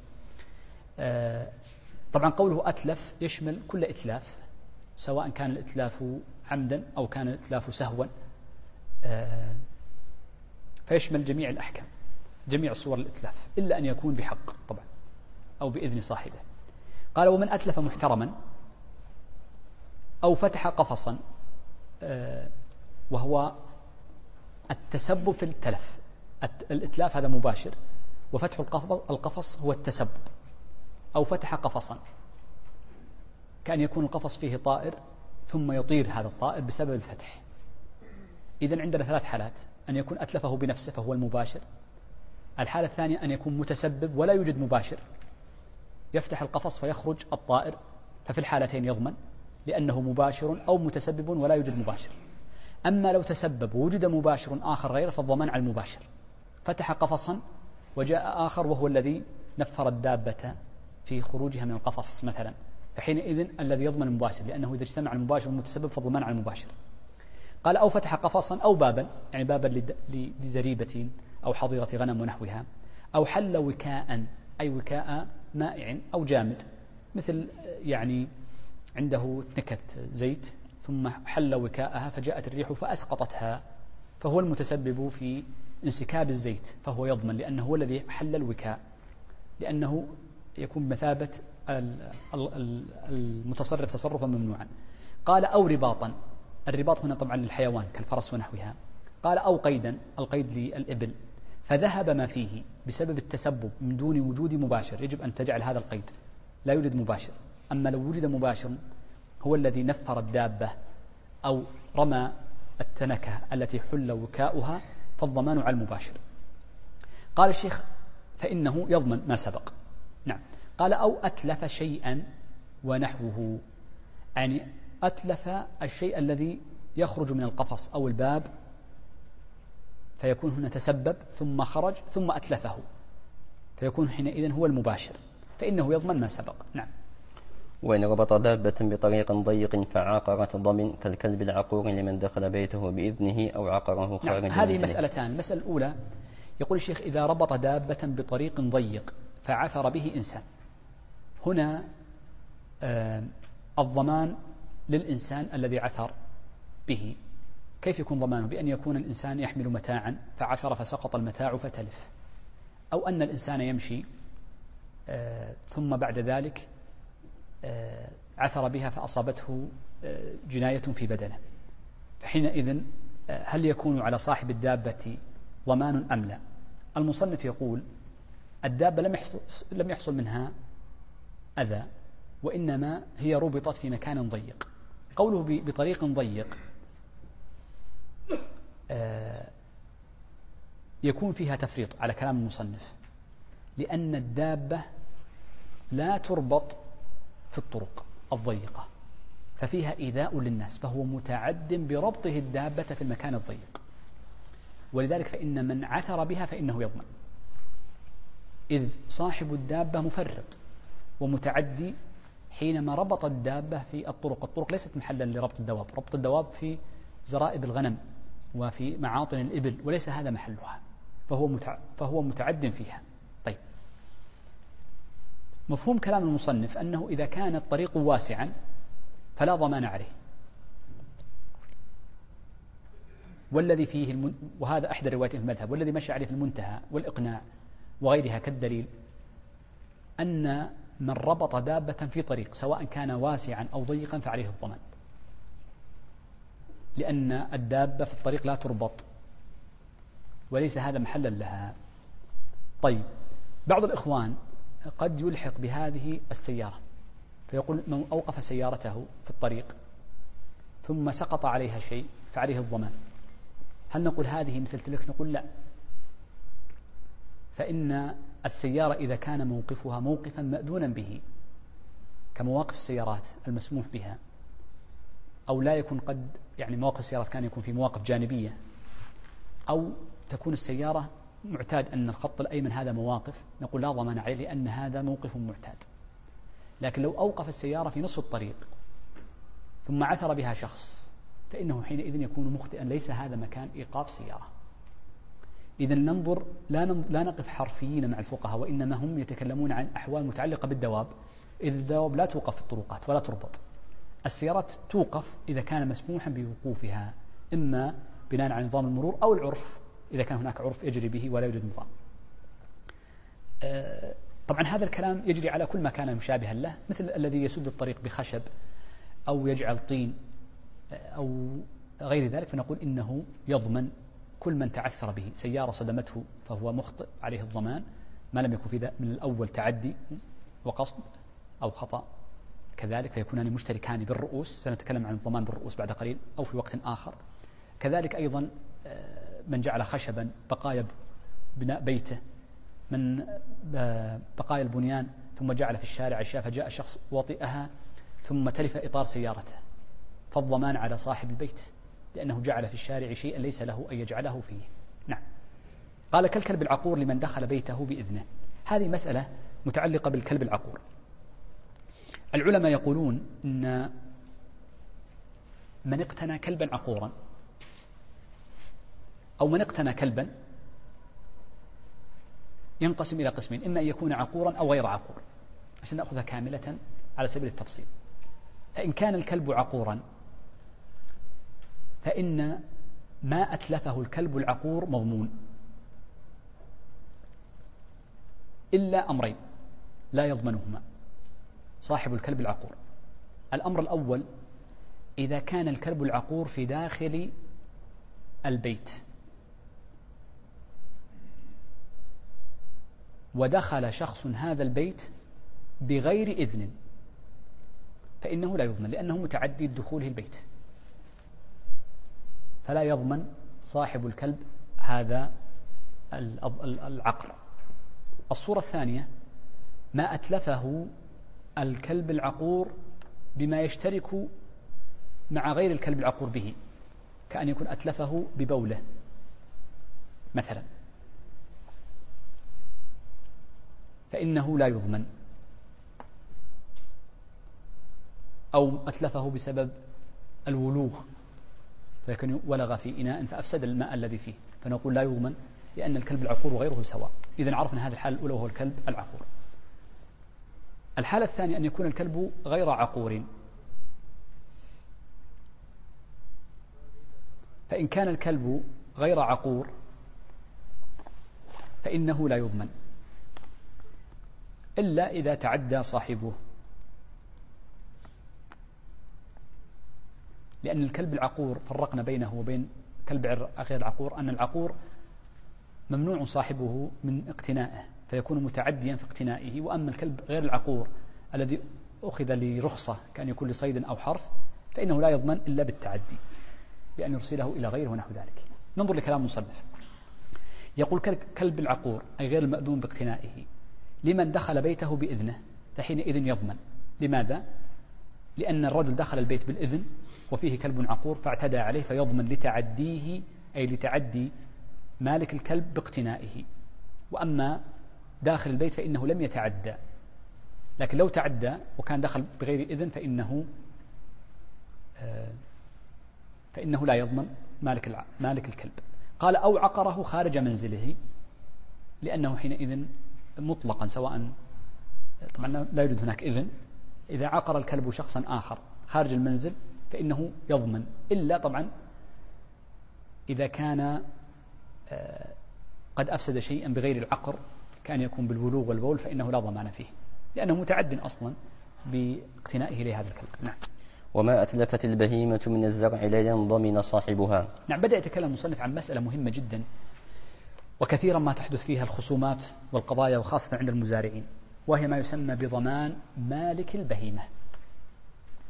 طبعا قوله أتلف يشمل كل إتلاف، سواء كان الإتلاف عمدا أو كان الإتلاف سهوا، فيشمل جميع الأحكام، جميع صور الإتلاف، إلا أن يكون بحق طبعا أو بإذن صاحبه. قال ومن أتلف محترما أو فتح قفصا، وهو التسبب في التلف، الإتلاف هذا مباشر، وفتح القفص هو التسبب. أو فتح قفصا كأن يكون القفص فيه طائر ثم يطير هذا الطائر بسبب الفتح. إذن عندنا ثلاث حالات: أن يكون أتلفه بنفسه فهو المباشر، الحالة الثانية أن يكون متسبب ولا يوجد مباشر، يفتح القفص فيخرج الطائر، ففي الحالتين يضمن لأنه مباشر أو متسبب ولا يوجد مباشر. أما لو تسبب ووجد مباشر آخر غيره فالضمان على المباشر، فتح قفصا وجاء آخر وهو الذي نفر الدابة في خروجها من القفص مثلا، فحينئذ الذي يضمن المباشر، لأنه إذا اجتمع المباشر والمتسبب فالضمان على المباشر. قال أو فتح قفصا أو بابا، يعني بابا لزريبة أو حظيرة غنم ونحوها، أو حل وكاء أي وكاء مائع أو جامد، مثل يعني عنده نكت زيت ثم حل وكاءها فجاءت الريح فأسقطتها، فهو المتسبب في انسكاب الزيت، فهو يضمن لأنه هو الذي حل الوكاء، لأنه يكون بمثابة المتصرف تصرفا ممنوعا. قال أو رباطا، الرباط هنا طبعا للحيوان كالفرس ونحوها. قال أو قيدا، القيد للإبل، فذهب ما فيه بسبب التسبب من دون وجود مباشر، يجب أن تجعل هذا القيد، لا يوجد مباشر. أما لو وجد مباشر هو الذي نفر الدابة أو رمى التنكة التي حل وكاؤها فالضمان على المباشر. قال الشيخ فإنه يضمن ما سبق. نعم. قال أو أتلف شيئا ونحوه، يعني أتلف الشيء الذي يخرج من القفص أو الباب، فيكون هنا تسبب ثم خرج ثم أتلفه، فيكون حينئذ هو المباشر، فإنه يضمن ما سبق. نعم. وإن ربط دابة بطريق ضيق فعاقرت ضمن كالكلب العقور لمن دخل بيته بإذنه أو عقره خارج. نعم. هذه مسألتان. المسألة الأولى يقول الشيخ إذا ربط دابة بطريق ضيق فعثر به إنسان، هنا الضمان للإنسان الذي عثر به. كيف يكون ضمانه؟ بأن يكون الإنسان يحمل متاعا فعثر فسقط المتاع فتلف، أو أن الإنسان يمشي ثم بعد ذلك عثر بها فأصابته جناية في بدنه، فحينئذ هل يكون على صاحب الدابة ضمان أم لا؟ المصنف يقول الدابة لم يحصل منها أذى، وإنما هي ربطت في مكان ضيق. قوله بطريق ضيق يكون فيها تفريط على كلام المصنف، لأن الدابة لا تربط في الطرق الضيقة، ففيها إيذاء للناس، فهو متعد بربطه الدابة في المكان الضيق، ولذلك فإن من عثر بها فإنه يضمن، إذ صاحب الدابة مفرط ومتعدي حينما ربط الدابة في الطرق. الطرق ليست محلا لربط الدواب، ربط الدواب في زرائب الغنم وفي معاطن الإبل، وليس هذا محلها، فهو متعد فيها. طيب، مفهوم كلام المصنف أنه إذا كان الطريق واسعا فلا ضمان عليه، والذي فيه وهذا أحد روايات المذهب، والذي مشى عليه في المنتهى والإقناع وغيرها كالدليل، أن من ربط دابة في طريق سواء كان واسعا أو ضيقا فعليه الضمان، لأن الدابة في الطريق لا تربط وليس هذا محلا لها. طيب، بعض الإخوان قد يلحق بهذه السيارة فيقول من أوقف سيارته في الطريق ثم سقط عليها شيء فعليه الضمان. هل نقول هذه مثل تلك؟ نقول لا، فإن السيارة إذا كان موقفها موقفا مأذونا به كمواقف السيارات المسموح بها، أو لا يكون قد يعني مواقف السيارات كان يكون في مواقف جانبية، أو تكون السيارة معتاد أن الخط الأيمن هذا مواقف، نقول لا ضمان عليه لأن هذا موقف معتاد. لكن لو أوقف السيارة في نصف الطريق ثم عثر بها شخص فإنه حينئذ يكون مخطئا، ليس هذا مكان إيقاف سيارة. إذا ننظر لا نقف حرفيين مع الفقهاء، وإنما هم يتكلمون عن أحوال متعلقة بالدواب. إذ الدواب لا توقف في الطرقات ولا تربط، السيارات توقف إذا كان مسموحا بوقوفها، إما بناء على نظام المرور أو العرف إذا كان هناك عرف يجري به ولا يوجد نظام. طبعا هذا الكلام يجري على كل ما كان مشابها له، مثل الذي يسد الطريق بخشب أو يجعل طين أو غير ذلك، فنقول إنه يضمن كل من تعثر به. سيارة صدمته فهو مخطئ عليه الضمان ما لم يكن في من الأول تعدي وقصد أو خطأ كذلك، فيكونان مشتركان بالرؤوس، سنتكلم عن الضمان بالرؤوس بعد قليل أو في وقت آخر. كذلك أيضا من جعل خشبا بقايا بناء بيته، من بقايا البنيان ثم جعل في الشارع أشياء فجاء شخص وطئها ثم تلف إطار سيارته، فالضمان على صاحب البيت لأنه جعل في الشارع شيئا ليس له أن يجعله فيه. نعم. قال كالكلب العقور لمن دخل بيته بإذنه. هذه مسألة متعلقة بالكلب العقور. العلماء يقولون إن من اقتنى كلبا عقورا أو من اقتنى كلبا ينقسم إلى قسمين، إما أن يكون عقورا أو غير عقور، عشان نأخذها كاملة على سبيل التفصيل. فإن كان الكلب عقورا فإن ما أتلفه الكلب العقور مضمون، إلا أمرين لا يضمنهما صاحب الكلب العقور. الأمر الأول، إذا كان الكلب العقور في داخل البيت ودخل شخص هذا البيت بغير إذن فإنه لا يضمن، لأنه متعدي دخوله البيت، فلا يضمن صاحب الكلب هذا العقر. الصورة الثانية، ما أتلفه الكلب العقور بما يشترك مع غير الكلب العقور به، كأن يكون أتلفه ببوله مثلا، فإنه لا يضمن. أو أتلفه بسبب الولوغ، فيكون ولغ في إناء فأفسد الماء الذي فيه، فنقول لا يضمن لأن الكلب العقور وغيره سواء. إذن عرفنا هذه الحالة الأولى وهو الكلب العقور. الحالة الثانية أن يكون الكلب غير عقور، فإن كان الكلب غير عقور فإنه لا يضمن إلا إذا تعدى صاحبه، لأن الكلب العقور فرقنا بينه وبين كلب غير العقور، أن العقور ممنوع صاحبه من اقتنائه فيكون متعديا في اقتنائه، وأما الكلب غير العقور الذي أخذ لرخصة كان يكون لصيد أو حرث فإنه لا يضمن إلا بالتعدي بأن يرسله إلى غيره ونحو ذلك. ننظر لكلام المصنف. يقول كلب العقور أي غير المأذون باقتنائه لمن دخل بيته بإذنه، فحينئذ يضمن. لماذا؟ لأن الرجل دخل البيت بالإذن وفيه كلب عقور فاعتدى عليه، فيضمن لتعديه أي لتعدي مالك الكلب باقتنائه. وأما داخل البيت فإنه لم يتعدى، لكن لو تعدى وكان دخل بغير إذن فإنه لا يضمن مالك الكلب. قال أو عقره خارج منزله، لأنه حينئذ مطلقا سواء طبعا لا يوجد هناك إذن، إذا عقر الكلب شخصا آخر خارج المنزل فإنه يضمن، إلا طبعا إذا كان قد أفسد شيئا بغير العقر كان يكون بالولوغ والبول فإنه لا ضمان فيه، لأنه متعد أصلا باقتنائه لهذا الكلب. نعم. وما أتلفت البهيمة من الزرع ليلا ضمن صاحبها. نعم. بدأ يتكلم المصنف عن مسألة مهمة جدا وكثيرا ما تحدث فيها الخصومات والقضايا وخاصة عند المزارعين، وهي ما يسمى بضمان مالك البهيمة.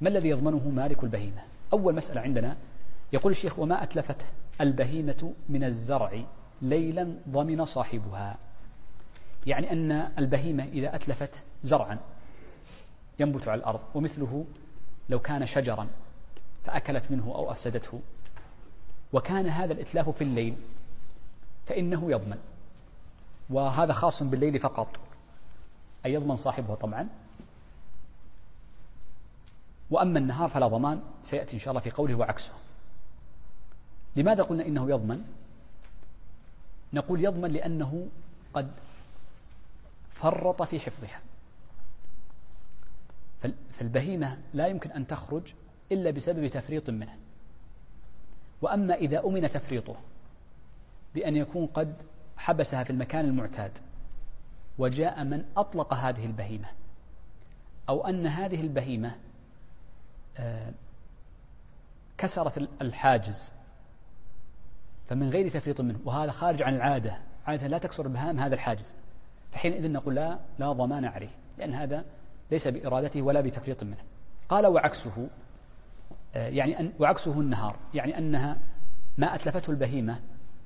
ما الذي يضمنه مالك البهيمة؟ أول مسألة عندنا يقول الشيخ: وما أتلفت البهيمة من الزرع ليلا ضمن صاحبها. يعني أن البهيمة إذا أتلفت زرعا ينبت على الأرض، ومثله لو كان شجرا فأكلت منه أو أفسدته، وكان هذا الإتلاف في الليل، فإنه يضمن، وهذا خاص بالليل فقط، أي يضمن صاحبه طبعا. وأما النهار فلا ضمان، سيأتي إن شاء الله في قوله وعكسه. لماذا قلنا إنه يضمن؟ نقول يضمن لأنه قد فرط في حفظها، فالبهيمة لا يمكن أن تخرج إلا بسبب تفريط منه. وأما إذا أمن تفريطه بأن يكون قد حبسها في المكان المعتاد، وجاء من أطلق هذه البهيمة، أو أن هذه البهيمة كسرت الحاجز فمن غير تفريط منه، وهذا خارج عن العادة، عادة لا تكسر البهائم هذا الحاجز، فحينئذ نقول لا ضمان عليه، لأن هذا ليس بإرادته ولا بتفريط منه. قال وعكسه، يعني وعكسه النهار، يعني أنها ما أتلفته البهيمة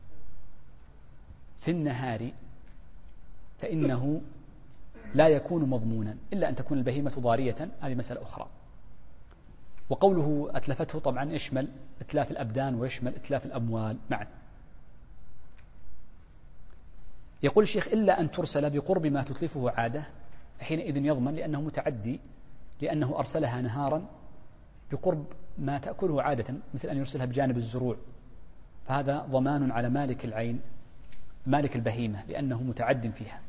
في النهار فإنه لا يكون مضمونا إلا أن تكون البهيمة ضارية، هذه مسألة أخرى. وقوله أتلفته طبعا يشمل إتلاف الأبدان ويشمل إتلاف الأموال معا. يقول الشيخ: إلا أن ترسل بقرب ما تتلفه عادة، فحينئذ يضمن لأنه متعدي، لأنه أرسلها نهارا بقرب ما تأكله عادة، مثل أن يرسلها بجانب الزروع، فهذا ضمان على مالك العين، مالك البهيمة، لأنه متعد فيها.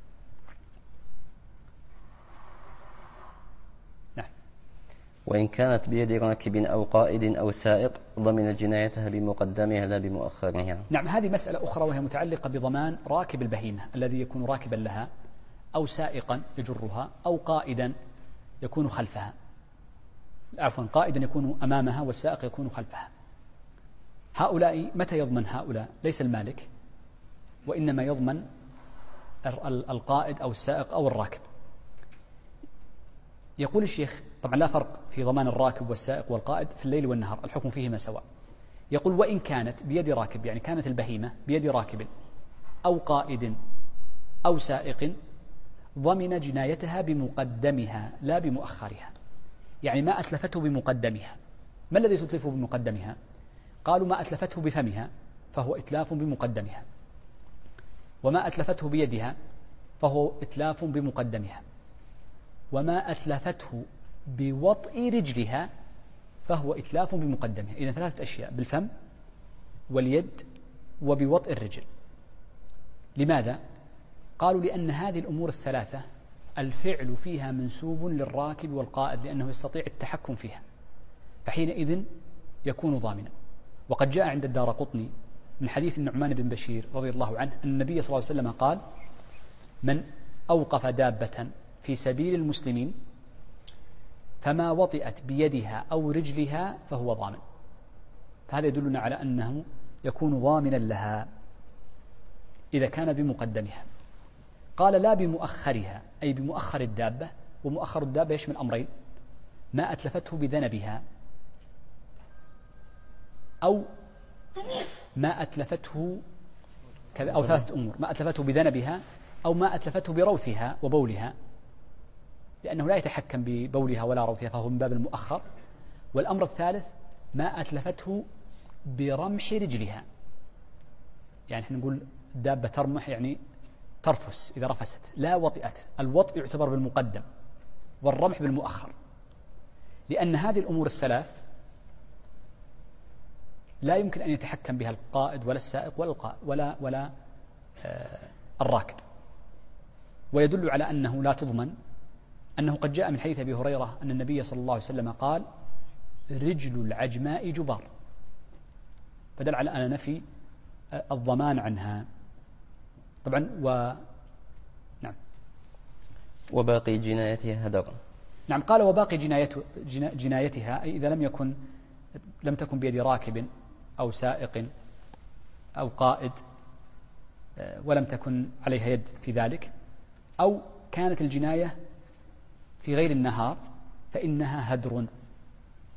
نعم. وإن كانت بيد راكب أو قائد أو سائق ضمن جنايتها بمقدمها لا بمؤخرها. نعم، هذه مسألة أخرى وهي متعلقة بضمان راكب البهيمة الذي يكون راكبا لها، أو سائقا يجرها، أو قائدا يكون خلفها، عفوا قائدا يكون أمامها والسائق يكون خلفها. هؤلاء متى يضمن هؤلاء؟ ليس المالك، وإنما يضمن القائد أو السائق أو الراكب. يقول الشيخ: طبعا لا فرق في ضمان الراكب والسائق والقائد في الليل والنهار، الحكم فيهما سواء. يقول: وإن كانت بيد راكب، يعني كانت البهيمة بيد راكب أو قائد أو سائق ضمن جنايتها بمقدمها لا بمؤخرها. يعني ما أتلفته بمقدمها. ما الذي تتلفه بمقدمها؟ قالوا: ما أتلفته بفمها فهو إتلاف بمقدمها، وما أتلفته بيدها فهو إتلاف بمقدمها، وما أتلفته بوطء رجلها فهو إتلاف بمقدمها. إذن 3 أشياء: بالفم واليد وبوطء الرجل. لماذا؟ قالوا: لأن هذه الأمور الثلاثة الفعل فيها منسوب للراكب والقائد، لأنه يستطيع التحكم فيها، فحينئذ يكون ضامنا. وقد جاء عند الدارقطني من حديث النعمان بن بشير رضي الله عنه أن النبي صلى الله عليه وسلم قال: من أوقف دابة في سبيل المسلمين فما وطئت بيدها أو رجلها فهو ضامن. فهذا يدلنا على أنه يكون ضامنا لها إذا كان بمقدمها. قال: لا بمؤخرها، أي بمؤخر الدابة. ومؤخر الدابة يشمل أمرين: ما أتلفته بذنبها، أو ما أتلفته أو 3 أمور: ما أتلفته بذنبها، أو ما أتلفته بروثها وبولها، لأنه لا يتحكم ببولها ولا روثها فهو من باب المؤخر. والأمر الثالث: ما أتلفته برمح رجلها، يعني احنا نقول الدابة ترمح يعني ترفس إذا رفست، لا وطئت. الوطء يعتبر بالمقدم والرمح بالمؤخر، لأن هذه الأمور الثلاث لا يمكن أن يتحكم بها القائد ولا السائق ولا الراكب. ويدل على أنه لا تضمن أنه قد جاء من حديث أبي هريرة أن النبي صلى الله عليه وسلم قال: رجل العجماء جبار، فدل على أن نفي الضمان عنها. طبعا نعم. وباقي جنايتها هدر. نعم، قال: وباقي جنايتها، أي إذا لم تكن بيد راكب أو سائق أو قائد ولم تكن عليها يد في ذلك، أو كانت الجناية في غير النهار، فإنها هدر،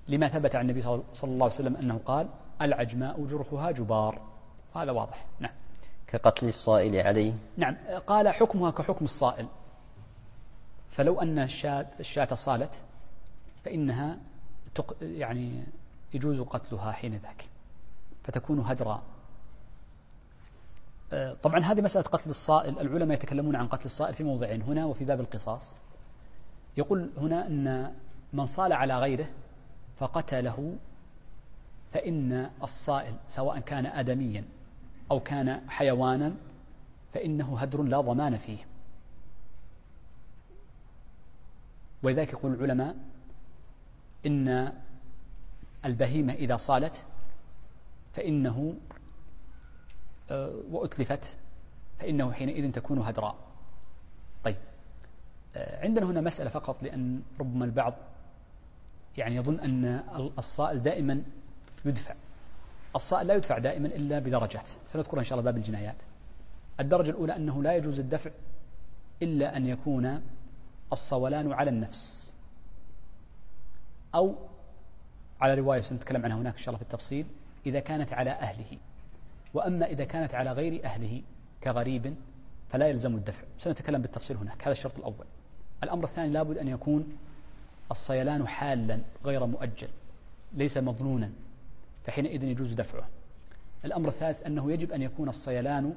لما ثبت عن النبي صلى الله عليه وسلم أنه قال العجماء جرحها جبار. هذا واضح. نعم. كقتل الصائل عليه. نعم. قال حكمها كحكم الصائل، فلو أن الشاة صالت فإنها يعني يجوز قتلها حين ذاك فتكون هدرا. طبعا هذه مسألة قتل الصائل، العلماء يتكلمون عن قتل الصائل في موضعين، هنا وفي باب القصاص. يقول هنا أن من صال على غيره فقتله فإن الصائل سواء كان آدميا أو كان حيوانا فإنه هدر لا ضمان فيه. ولذلك يقول العلماء إن البهيمة إذا صالت فإنه وأتلفت فإنه حينئذ تكون هدراء. طيب، عندنا هنا مسألة فقط، لأن ربما البعض يعني يظن أن الصائل دائما يدفع. الصائل لا يدفع دائما إلا بدرجات سنذكرها إن شاء الله باب الجنايات. الدرجة الأولى أنه لا يجوز الدفع إلا أن يكون الصولان على النفس، أو على رواية سنتكلم عنها هناك إن شاء الله في التفصيل إذا كانت على أهله. وأما إذا كانت على غير أهله كغريب فلا يلزم الدفع، سنتكلم بالتفصيل هناك. هذا الشرط الأول. الأمر الثاني لابد أن يكون الصيلان حالا غير مؤجل ليس مظنونا، فحينئذ يجوز دفعه. الأمر الثالث أنه يجب أن يكون الصيلان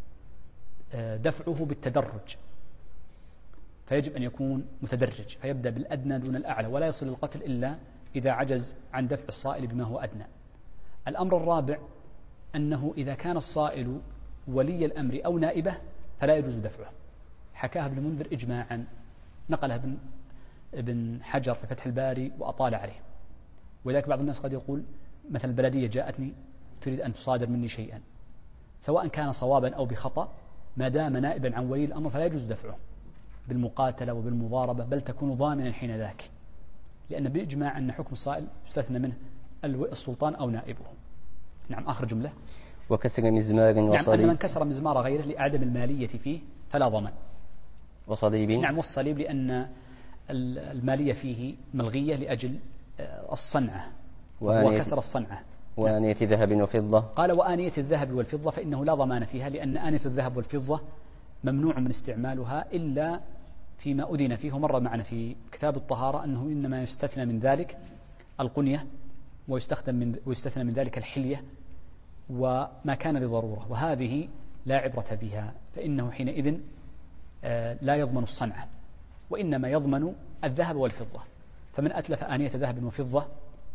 دفعه بالتدرج، فيجب أن يكون متدرج، فيبدأ بالأدنى دون الأعلى، ولا يصل القتل إلا إذا عجز عن دفع الصائل بما هو أدنى. الأمر الرابع أنه إذا كان الصائل ولي الأمر أو نائبه فلا يجوز دفعه. حكاها ابن منذر إجماعا، نقلها ابن حجر في فتح الباري وأطال عليه. ولذلك بعض الناس قد يقول مثلا البلدية جاءتني تريد أن تصادر مني شيئا، سواء كان صوابا أو بخطأ، ما دام نائبا عن ولي الأمر فلا يجوز دفعه بالمقاتلة وبالمضاربة، بل تكون ضامنا حين ذاك، لأن بإجماع أن حكم الصائل يستثنى منه السلطان أو نائبه. نعم. آخر جملة. وكسر مزمار وصليب. نعم. من كسر مزمار غيره لعدم المالية فيه فلا ضمان. وصليب. نعم. والصليب لأن المالية فيه ملغية لأجل الصنعة، وكسر الصنعة. وآنية ذهب وفضة. قال وآنية الذهب والفضة فإنه لا ضمان فيها، لأن آنية الذهب والفضة ممنوع من استعمالها إلا فيما أذن فيه. ومر معنا في كتاب الطهارة أنه إنما يستثنى من ذلك القنية، ويستثنى من ذلك الحلية، وما كان لضرورة، وهذه لا عبرة بها، فإنه حينئذ لا يضمن الصنعة، وإنما يضمن الذهب والفضة. فمن أتلف آنية ذهب وفضة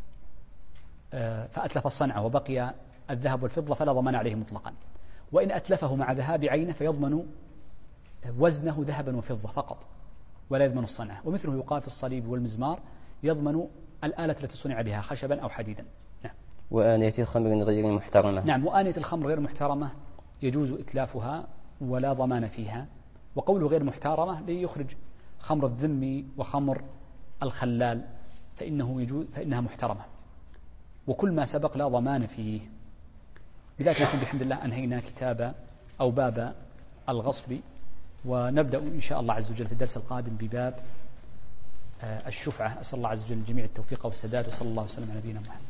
فأتلف الصنعة وبقي الذهب والفضة فلا ضمان عليه مطلقا. وإن أتلفه مع ذهاب عينه فيضمن وزنه ذهبا وفضة فقط ولا يضمن الصنعة. ومثله يقال في الصليب والمزمار يضمن الآلة التي صنع بها خشبا أو حديدا. نعم. وآنية الخمر غير محترمة. نعم. وآنية الخمر غير محترمة يجوز إتلافها ولا ضمان فيها. وقوله غير محترمة ليخرج خمر الذم وخمر الخلال فإنها محترمة، وكل ما سبق لا ضمان فيه. بذلك نكون بحمد الله أنهينا كتاب أو باب الغصب، ونبدأ إن شاء الله عز وجل في الدرس القادم بباب الشفعة. أسأل الله عز وجل الجميع التوفيق والسداد، وصلى الله وسلم على نبينا محمد.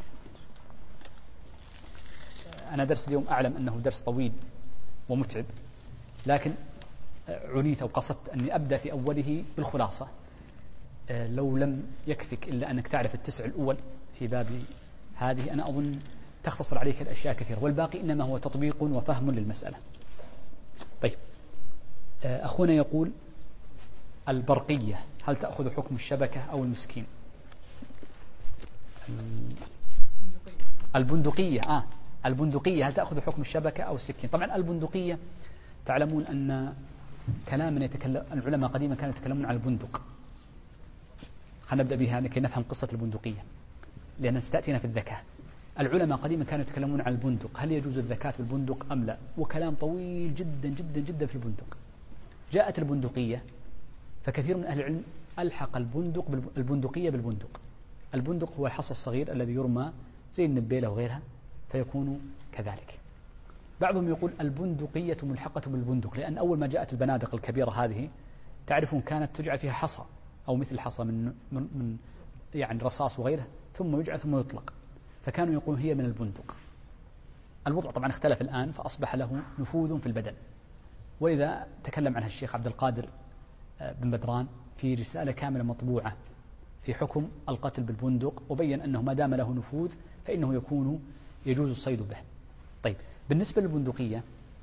أنا درس اليوم أعلم أنه درس طويل ومتعب، لكن عنيت أو قصدت أني أبدأ في أوله بالخلاصة. لو لم يكفك إلا أنك تعرف التسع الأول في باب هذه، أنا أظن تختصر عليك الأشياء كثيرة، والباقي إنما هو تطبيق وفهم للمسألة. طيب، أخونا يقول البرقية هل تأخذ حكم الشبكة أو المسكين؟ البندقية البندقية هل تأخذ حكم الشبكة أو السكين؟ طبعا البندقية تعلمون أن كلاما العلماء قديما كانوا يتكلمون عن البندق. خلينا نبدأ بها لكي نفهم قصة البندقية، لأنها ستأتينا في الذكاء. العلماء قديما كانوا يتكلمون عن البندق، هل يجوز الزكاة بالبندق أم لا؟ وكلام طويل جدا جدا جدا في البندق. جاءت البندقية فكثير من أهل العلم ألحق البندقية بالبندق. البندق هو الحصى الصغير الذي يرمى زي النبيلة وغيرها فيكون كذلك. بعضهم يقول البندقية ملحقة بالبندق، لأن أول ما جاءت البنادق الكبيرة هذه تعرفون كانت تجعل فيها حصى أو مثل حصى من يعني رصاص وغيره ثم يجعل ثم يطلق، فكانوا يقولون هي من البندق. الوضع طبعا اختلف الآن فأصبح له نفوذ في البدن، وإذا تكلم عنها الشيخ عبد القادر بن بدران في رسالة كاملة مطبوعة في حكم القتل بالبندق، وبين أنه ما دام له نفوذ فإنه يجوز الصيد به. طيب بالنسبة للبندقية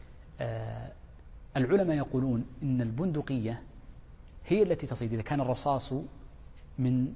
العلماء يقولون إن البندقية هي التي تصيد إذا كان الرصاص من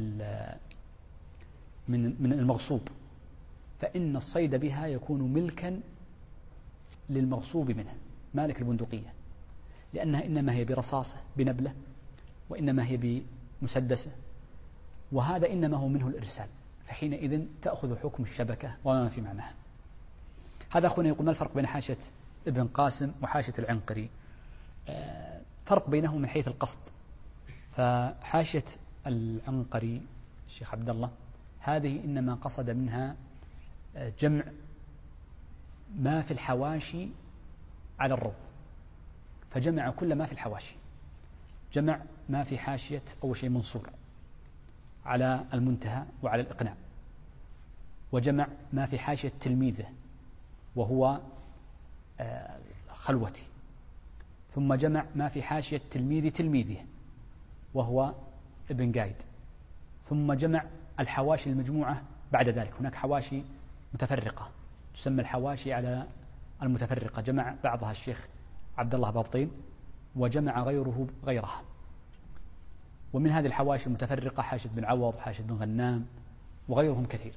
المغصوب، فإن الصيد بها يكون ملكا للمغصوب منه مالك البندقية، لأنها إنما هي برصاصة بنبلة، وإنما هي بمسدسة، وهذا إنما هو منه الإرسال، فحينئذ تأخذ حكم الشبكة وما في معناها. هذا أخونا يقول ما الفرق بين حاشية ابن قاسم وحاشية العنقري؟ فرق بينهم من حيث القصد. فحاشية العنقري الشيخ عبد الله هذه إنما قصد منها جمع ما في الحواشي على الروض، فجمع كل ما في الحواشي، جمع ما في حاشية أول شيء منصور على المنتهى وعلى الإقناع، وجمع ما في حاشية تلميذه وهو خلوتي، ثم جمع ما في حاشية تلميذ تلميذه وهو ابن قايد، ثم جمع الحواشي المجموعة بعد ذلك. هناك حواشي متفرقة تسمى الحواشي على المتفرقة، جمع بعضها الشيخ عبد الله بابطين وجمع غيره غيرها. ومن هذه الحواشي المتفرقة حاشية بن عوض وحاشية بن غنام وغيرهم كثير.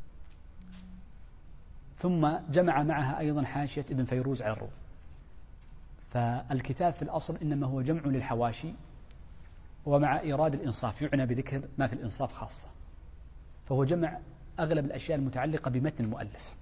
ثم جمع معها أيضا حاشية ابن فيروز على الروض. فالكتاب في الأصل إنما هو جمع للحواشي ومع إيراد الإنصاف، يعنى بذكر ما في الإنصاف خاصة، فهو جمع أغلب الأشياء المتعلقة بمتن المؤلف.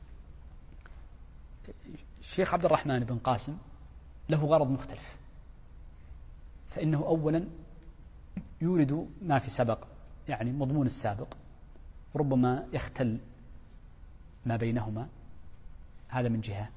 الشيخ عبد الرحمن بن قاسم له غرض مختلف، فإنه أولا يورد ما في سبق، يعني مضمون السابق، ربما يختل ما بينهما، هذا من جهة.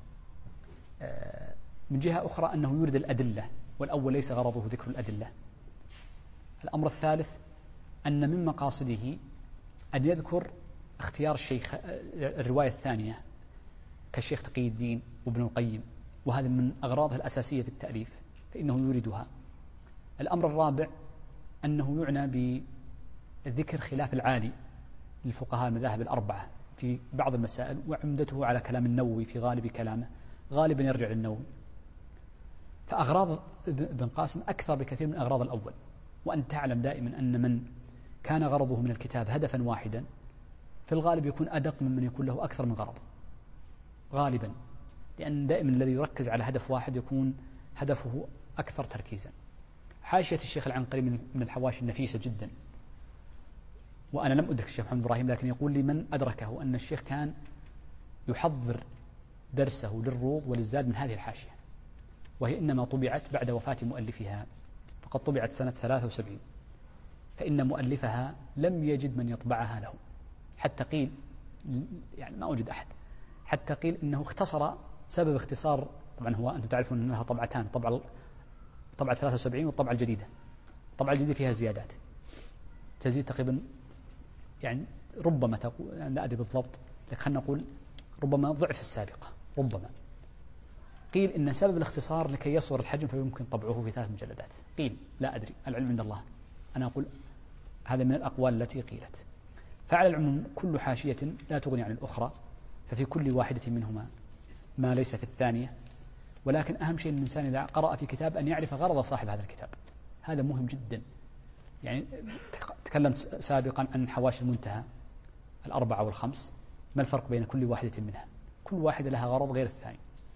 من جهة أخرى أنه يورد الأدلة، والأول ليس غرضه ذكر الأدلة. الأمر الثالث أن من مقاصده أن يذكر اختيار الشيخ الرواية الثانية كالشيخ تقي الدين وابن القيم، وهذا من أغراضه الأساسية في التأليف، فإنه يوردها. الأمر الرابع أنه يعنى بذكر خلاف العالي للفقهاء المذاهب الأربعة في بعض المسائل، وعمدته على كلام النووي في غالب كلامه، غالبا يرجع للنووي. فأغراض ابن قاسم أكثر بكثير من أغراض الأول. وأن تعلم دائما أن من كان غرضه من الكتاب هدفا واحدا في الغالب يكون أدق ممن يكون له أكثر من غرض غالبا، لأن دائما الذي يركز على هدف واحد يكون هدفه أكثر تركيزا. حاشية الشيخ العنقري من الحواشي النفيسة جدا، وأنا لم أدرك الشيخ محمد إبراهيم، لكن يقول لي من أدركه أن الشيخ كان يحضر درسه للروض وللزاد من هذه الحاشية، وهي إنما طبعت بعد وفاة مؤلفها، فقد طبعت سنة 73، فإن مؤلفها لم يجد من يطبعها له، حتى قيل، يعني ما وجد أحد، حتى قيل إنه اختصر، سبب اختصار طبعا هو أنتم تعرفون أن لها طبعتان، طبعة 73 والطبعة الجديدة. الطبعة الجديدة فيها زيادات تزيد تقريبا، يعني ربما تقول، يعني لا أدري بالضبط، لكن خلينا نقول ربما ضعف السابقة، ربما. قيل إن سبب الاختصار لكي يصور الحجم فيمكن طبعه في 3 مجلدات، قيل، لا أدري، العلم عند الله، أنا أقول هذا من الأقوال التي قيلت. فعلى العموم كل حاشية لا تغني عن الأخرى، ففي كل واحدة منهما ما ليس في الثانية. ولكن أهم شيء الإنسان إذا قرأ في كتاب أن يعرف غرض صاحب هذا الكتاب، هذا مهم جدا. يعني تكلمت سابقا عن حواشي المنتهى 4 و5، ما الفرق بين كل واحدة منها؟ كل واحدة لها غرض غير الثاني.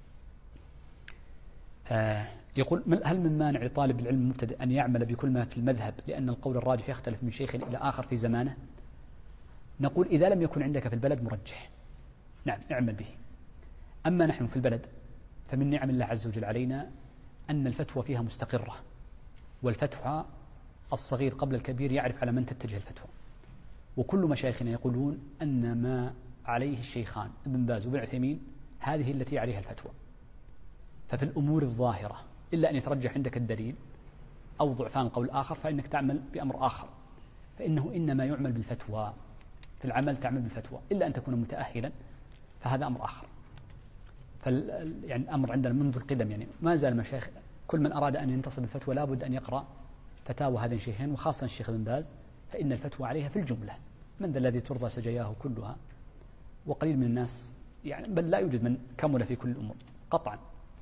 يقول هل من مانع لطالب العلم المبتدئ أن يعمل بكل ما في المذهب لأن القول الراجح يختلف من شيخ إلى آخر في زمانه؟ نقول إذا لم يكن عندك في البلد مرجح، نعم اعمل به. أما نحن في البلد فمن نعم الله عز وجل علينا أن الفتوى فيها مستقرة، والفتوى الصغير قبل الكبير يعرف على من تتجه الفتوى. وكل مشايخنا يقولون أن ما عليه الشيخان ابن باز وابن عثيمين هذه التي عليها الفتوى. ففي الأمور الظاهرة إلا أن يترجح عندك الدليل أو ضعفان القول الآخر فإنك تعمل بأمر آخر. فإنه إنما يعمل بالفتوى، في العمل تعمل بالفتوى، إلا أن تكون متأهلا فهذا أمر آخر. يعني الأمر عندنا منذ القدم، يعني ما زال المشايخ كل من أراد أن ينتصب الفتوى لابد أن يقرأ فتاوى هذين الشيخين، وخاصة الشيخ ابن باز، فإن الفتوى عليها في الجملة. من ذا الذي ترضى سجياه كلها؟ وقليل من الناس، يعني بل لا يوجد من كمل في كل الأمور قطعا.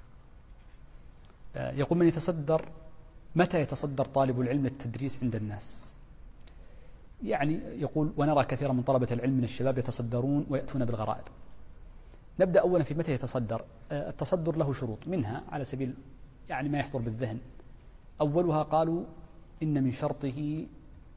يقول من يتصدر، متى يتصدر طالب العلم للتدريس عند الناس؟ يعني يقول ونرى كثيرا من طلبة العلم من الشباب يتصدرون ويأتون بالغرائب. نبدأ أولا في متى يتصدر. التصدر له شروط، منها على سبيل يعني ما يحضر بالذهن، أولها قالوا إن من شرطه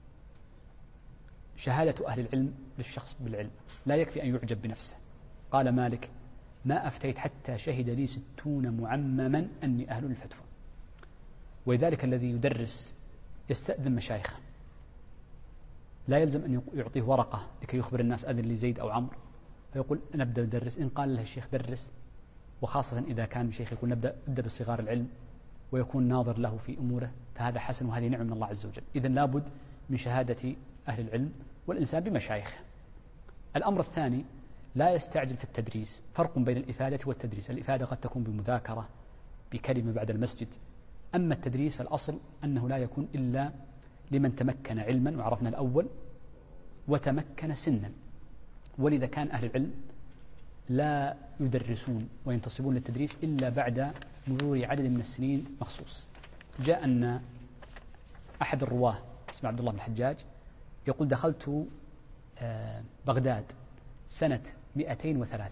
شهادة أهل العلم للشخص بالعلم، لا يكفي أن يعجب بنفسه. قال مالك ما أفتيت حتى شهد لي 60 معمما أني أهل الفتوى. ولذلك الذي يدرس يستأذن مشايخه، لا يلزم أن يعطيه ورقة لكي يخبر الناس أذن لي زيد أو عمرو، فيقول نبدأ ندرس. إن قال له الشيخ درس، وخاصة إذا كان الشيخ يقول نبدأ بصغار العلم ويكون ناظر له في أموره، فهذا حسن وهذه نعمة من الله عز وجل. إذن لابد من شهادة أهل العلم والإنسان بمشايخه. الأمر الثاني لا يستعجل في التدريس. فرق بين الإفادة والتدريس. الإفادة قد تكون بمذاكرة بكلمة بعد المسجد، أما التدريس فالأصل أنه لا يكون إلا لمن تمكن علما، وعرفنا الأول، وتمكن سنا. ولذا كان أهل العلم لا يدرسون وينتصبون للتدريس إلا بعد مرور عدد من السنين مخصوص. جاء أن أحد الرواه اسمه عبد الله بن الحجاج يقول دخلت بغداد سنة 203،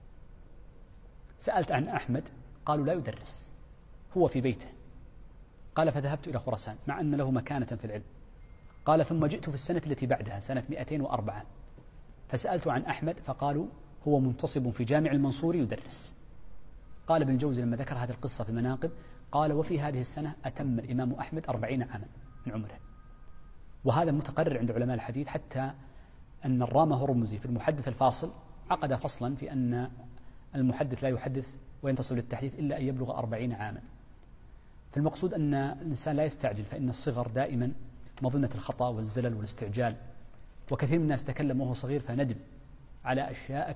سألت عن أحمد قالوا لا يدرس، هو في بيته. قال فذهبت إلى خراسان مع أن له مكانة في العلم. قال ثم جئت في السنة التي بعدها سنة 204 فسألت عن أحمد فقالوا هو منتصب في جامع المنصور يدرس. قال ابن الجوزي لما ذكر هذه القصة في المناقب قال وفي هذه السنة أتم الإمام أحمد 40 عاما من عمره. وهذا متقرر عند علماء الحديث، حتى أن الرام هرمزي في المحدث الفاصل عقد فصلا في أن المحدث لا يحدث وينتصب للتحديث إلا أن يبلغ 40 عاما. فالمقصود أن الإنسان لا يستعجل، فإن الصغر دائما مظنة الخطأ والزلل والاستعجال، وكثير من الناس تكلم وهو صغير فندم على أشياء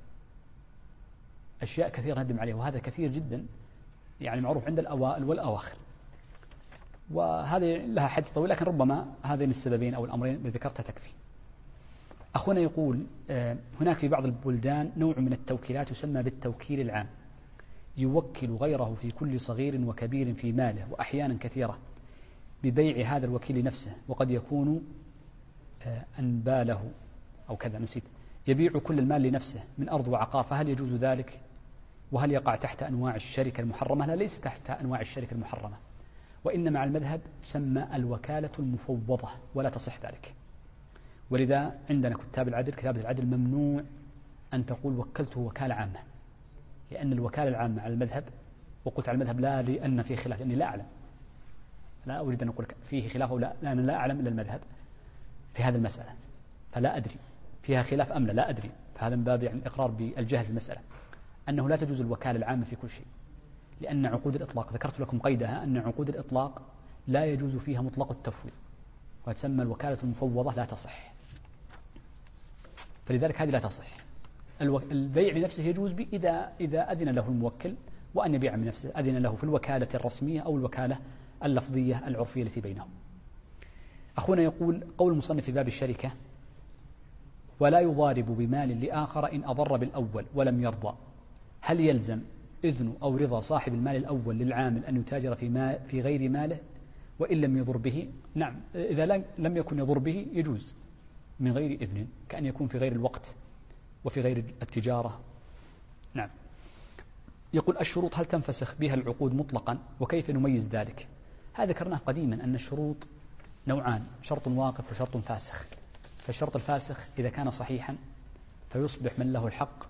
كثيرة ندم عليه، وهذا كثير جدا، يعني معروف عند الأوائل والأواخر. وهذه لها حديث طويل، لكن ربما هذين السببين أو الأمرين اللي ذكرتها تكفي. أخونا يقول هناك في بعض البلدان نوع من التوكيلات يسمى بالتوكيل العام، يوكل غيره في كل صغير وكبير في ماله، وأحيانا كثيرة ببيع هذا الوكيل لنفسه، وقد يكون أنباله أو كذا نسيت، يبيع كل المال لنفسه من أرض وعقار، فهل يجوز ذلك؟ وهل يقع تحت أنواع الشركة المحرمة؟ لا، ليس تحت أنواع الشركة المحرمة، وإن مع المذهب تسمى الوكالة المفوضة ولا تصح ذلك. ولذا عندنا كتابة العدل ممنوع أن تقول وكلته وكالة عامة، لأن الوكالة العامة على المذهب، وقلت على المذهب لا لأن فيه خلاف، لأني لا أعلم، لا أريد أن أقول فيه خلاف أو لا، لأن لا أعلم إلا المذهب في هذه المسألة، فلا أدري فيها خلاف أم لا أدري. فهذا من باب يعني الإقرار بالجهل في المسألة، أنه لا تجوز الوكالة العامة في كل شيء، لأن عقود الإطلاق ذكرت لكم قيدها، أن عقود الإطلاق لا يجوز فيها مطلق التفويض، وتسمى الوكالة المفوضة لا تصح، فلذلك هذه لا تصح. البيع لنفسه يجوز إذا أذن له الموكل وأن يبيع من نفسه، أذن له في الوكالة الرسمية أو الوكالة اللفظية العرفية التي بينهم. أخونا يقول قول المصنف في باب الشركة ولا يضارب بمال لآخر إن أضر بالأول ولم يرضى، هل يلزم إذن أو رضا صاحب المال الأول للعامل أن يتاجر في غير ماله وإن لم يضر به؟ نعم، إذا لم يكن يضر به يجوز من غير إذن، كأن يكون في غير الوقت وفي غير التجارة. نعم. يقول الشروط هل تنفسخ بها العقود مطلقا، وكيف نميز ذلك؟ هذا ذكرناه قديما أن الشروط نوعان، شرط واقف وشرط فاسخ. فالشرط الفاسخ إذا كان صحيحا فيصبح من له الحق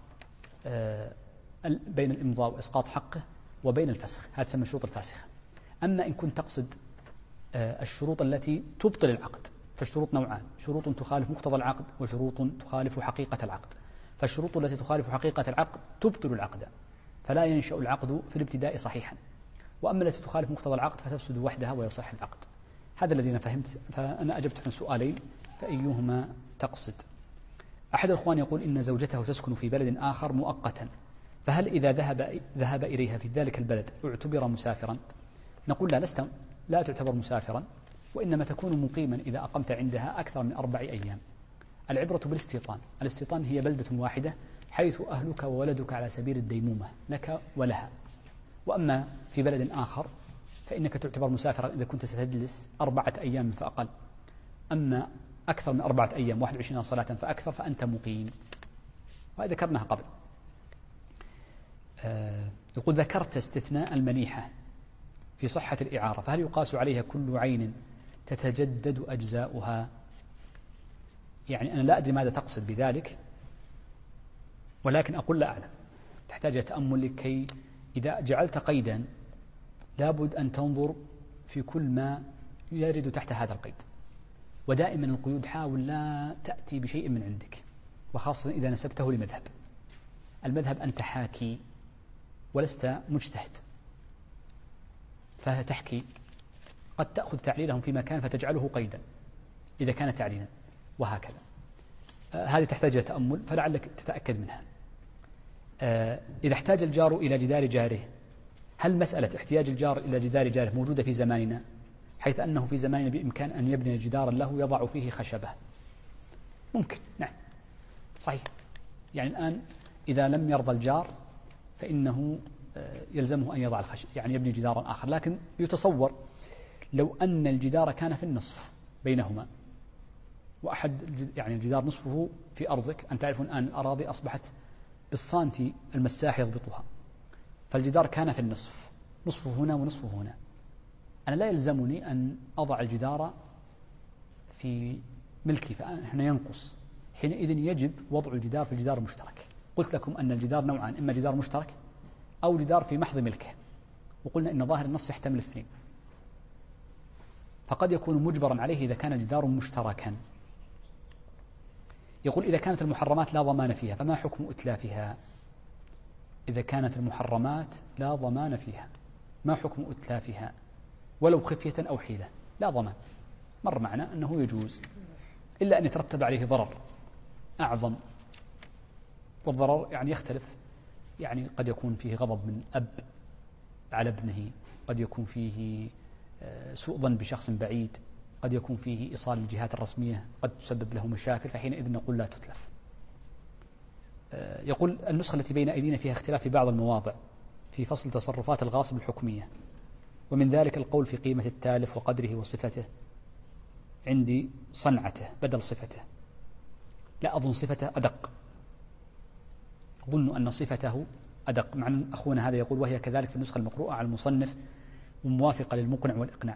بين الإمضاء وإسقاط حقه وبين الفسخ، هذا تسمى الشروط الفاسخة. أما إن كنت تقصد الشروط التي تبطل العقد فالشروط نوعان، شروط تخالف مقتضى العقد وشروط تخالف حقيقة العقد. فالشروط التي تخالف حقيقة العقد تبطل العقد، فلا ينشأ العقد في الابتداء صحيحا، وأما التي تخالف مقتضى العقد فتفسد وحدها ويصح العقد. هذا الذي أنا فهمت، فأنا أجبت عن سؤالين فأيهما تقصد؟ أحد الأخوان يقول إن زوجته تسكن في بلد آخر مؤقتا، فهل إذا ذهب إليها في ذلك البلد اعتبر مسافرا؟ نقول لا تعتبر مسافرا، وإنما تكون مقيما إذا أقمت عندها أكثر من 4 أيام. العبرة بالاستيطان، الاستيطان هي بلدة واحدة حيث أهلك وولدك على سبيل الديمومة لك ولها. وأما في بلد آخر فإنك تعتبر مسافرا إذا كنت ستجلس 4 أيام فأقل، أما أكثر من 4 أيام 21 صلاة فأكثر فأنت مقيم، وهذا ذكرناها قبل. يقول ذكرت استثناء المنيحة في صحة الإعارة، فهل يقاس عليها كل عين تتجدد أجزاؤها؟ يعني أنا لا أدري ماذا تقصد بذلك، ولكن أقول لا أعلم، تحتاج تأمل لكي إذا جعلت قيدا لابد أن تنظر في كل ما يرد تحت هذا القيد. ودائما القيود حاول لا تأتي بشيء من عندك، وخاصة إذا نسبته لمذهب. المذهب أنت حاكي ولست مجتهد، فتحكي، قد تأخذ تعليلهم في مكان فتجعله قيدا إذا كان تعليلا، وهكذا. هذه تحتاج تأمل، فلعلك تتأكد منها. إذا احتاج الجار إلى جدار جاره، هل مسألة احتياج الجار إلى جدار جاره موجودة في زماننا، حيث أنه في زماننا بإمكان أن يبني جدارا له يضع فيه خشبة؟ ممكن، نعم صحيح. يعني الآن إذا لم يرضى الجار فإنه يلزمه أن يضع الخشب، يعني يبني جدارا آخر. لكن يتصور لو أن الجدار كان في النصف بينهما، وأحد يعني الجدار نصفه في أرضك، أن تعرفون الآن الأراضي أصبحت بالسانتي المساح يضبطها، فالجدار كان في النصف، نصفه هنا ونصفه هنا، أنا لا يلزمني أن أضع الجدار في ملكي فإحنا ينقص، حينئذ يجب وضع الجدار في الجدار المشترك. قلت لكم أن الجدار نوعان، إما جدار مشترك أو جدار في محض ملكه، وقلنا إن ظاهر النص يحتمل الاثنين، فقد يكون مجبرا عليه إذا كان الجدار مشتركا. يقول إذا كانت المحرمات لا ضمان فيها فما حكم إتلافها؟ إذا كانت المحرمات لا ضمان فيها ما حكم إتلافها ولو خفية أو حيلة؟ لا ضمان، مر معنا أنه يجوز، إلا أن يترتب عليه ضرر أعظم، والضرر يعني يختلف، يعني قد يكون فيه غضب من أب على ابنه، قد يكون فيه سوء ظن بشخص بعيد، قد يكون فيه إيصال الجهات الرسمية، قد تسبب له مشاكل، فحينئذ نقول لا تتلف. يقول النسخة التي بين أيدينا فيها اختلاف في بعض المواضع في فصل تصرفات الغاصب الحكمية، ومن ذلك القول في قيمة التالف وقدره وصفته، عندي صنعته بدل صفته. لا أظن صفته أدق، أظن أن صفته أدق، مع أن أخونا هذا يقول وهي كذلك في النسخة المقروءة على المصنف وموافقة للمقنع والإقناع.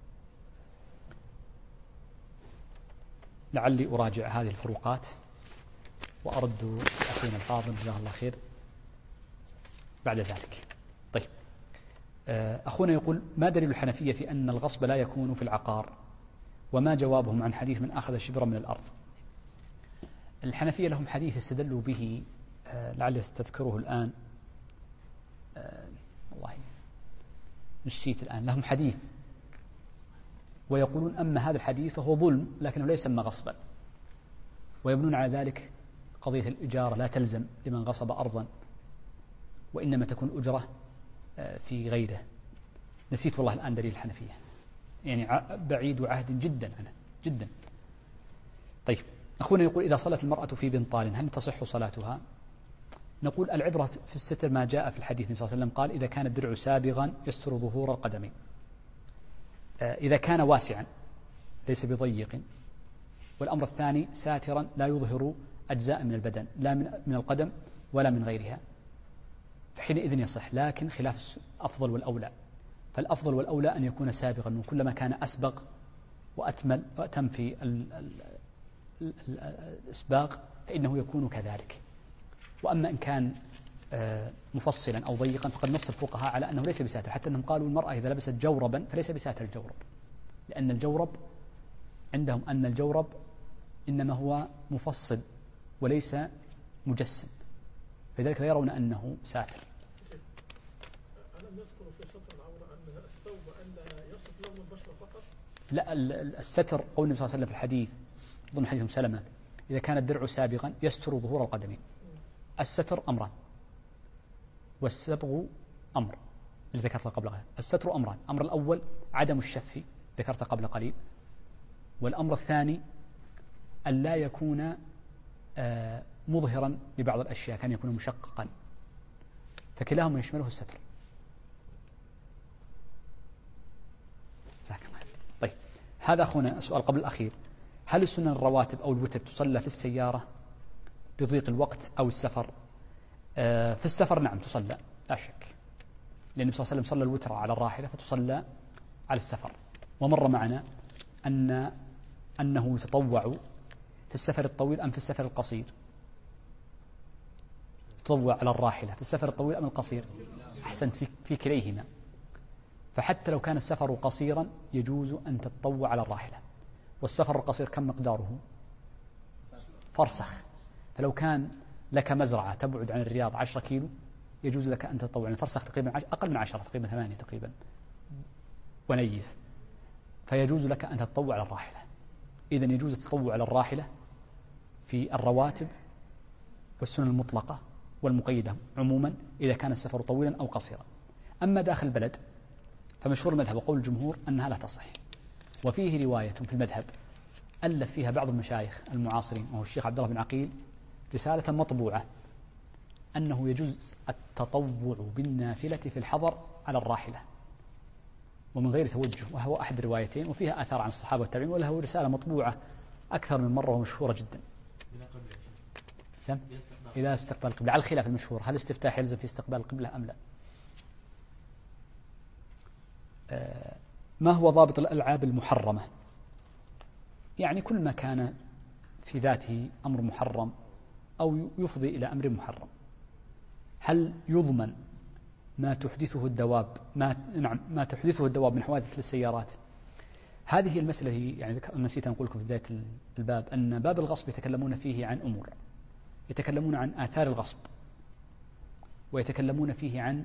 لعلي أراجع هذه الفروقات وأرد أخينا الفاضل جزاه الله خير بعد ذلك. طيب، أخونا يقول ما دليل الحنفية في أن الغصب لا يكون في العقار، وما جوابهم عن حديث من أخذ شبرا من الأرض؟ الحنفية لهم حديث استدلوا به، لعلي استذكره الآن، والله نسيت الآن، لهم حديث ويقولون أما هذا الحديث فهو ظلم لكنه لا يسمى غصبا، ويبنون على ذلك قضية الإجارة لا تلزم لمن غصب أرضا، وإنما تكون أجرة في غيره. نسيت والله الآن دليل الحنفية، يعني بعيد عهد جدا عنه جدا. طيب، أخونا يقول إذا صلت المرأة في بنطال هل تصح صلاتها؟ نقول العبرة في الستر ما جاء في الحديث النبي صلى الله عليه وسلم قال إذا كان الدرع سابغا يستر ظهور القدمين، إذا كان واسعا ليس بضيق، والأمر الثاني ساترا لا يظهر أجزاء من البدن لا من القدم ولا من غيرها، فحينئذ يصح، لكن خلاف الأفضل والأولى. فالأفضل والأولى أن يكون سابغا، وكلما كان أسبغ وأتمل وأتم في الإسباغ فإنه يكون كذلك. وأما إن كان مفصلا أو ضيقا فقد نص الفقهاء على أنه ليس بساتر، حتى أنهم قالوا المرأة إذا لبست جوربا فليس بساتر الجورب، لأن الجورب عندهم أن الجورب إنما هو مفصل وليس مجسم، فلذلك لا يرون أنه ساتر. ألم يذكر في سطر العورة أن الثوب أن يصف لون البشرة فقط؟ لا، الستر قول النبي صلى الله عليه وسلم في الحديث ضمن حديث سلمة إذا كان الدرع سابغا يستر ظهور القدمين. الستر أمران والسبغ أمر اللي ذكرته قبل قليل. الستر أمران، الأمر الأول عدم الشف ذكرته قبل قليل، والأمر الثاني أن لا يكون مظهرا لبعض الأشياء، كان يكون مشققا، فكلاهما يشمله الستر. طيب هذا أخونا السؤال قبل الأخير: هل السنن الرواتب أو الوتر تصلى في السيارة لضيق الوقت أو السفر؟ في السفر نعم تصلى لا شك، لأن النبي صلى الله عليه وسلم صلى الوتر على الراحلة فتصلى على السفر. ومر معنا أنه يتطوع في السفر الطويل أم في السفر القصير؟ يتطوع على الراحلة في السفر الطويل أم القصير؟ أحسنت، في كليهما. فحتى لو كان السفر قصيرا يجوز أن تتطوع على الراحلة. والسفر القصير كم مقداره؟ فرسخ. فلو كان لك مزرعة تبعد عن الرياض 10 كيلو يجوز لك أن تتطوع، الفرسخ تقريبا أقل من 10، تقريبا 8 تقريبا ونيف، فيجوز لك أن تتطوع على الراحلة. إذن يجوز التطوع على الراحلة في الرواتب والسنن المطلقة والمقيدة عموما إذا كان السفر طويلا أو قصيرا. أما داخل البلد فمشهور المذهب وقول الجمهور أنها لا تصح. وفيه رواية في المذهب ألف فيها بعض المشايخ المعاصرين وهو الشيخ عبد الله بن عقيل رسالة مطبوعة أنه يجوز التطوع بالنافلة في الحضر على الراحلة ومن غير توجه، وهو أحد الروايتين، وفيها آثار عن الصحابة والتابعين، وله رسالة مطبوعة أكثر من مرة ومشهورة جدا. إلى استقبال القبلة، على الخلاف المشهور هل الاستفتاح يلزم في استقبال القبلة أم لا. ما هو ضابط الألعاب المحرمة؟ يعني كل ما كان في ذاته أمر محرم أو يفضي إلى أمر محرم. هل يضمن ما تحدثه الدواب ما تحدثه الدواب من حوادث للسيارات؟ هذه المسألة هي يعني نسيت أن أقول لكم في بداية الباب أن باب الغصب يتكلمون فيه عن أمور، يتكلمون عن آثار الغصب، ويتكلمون فيه عن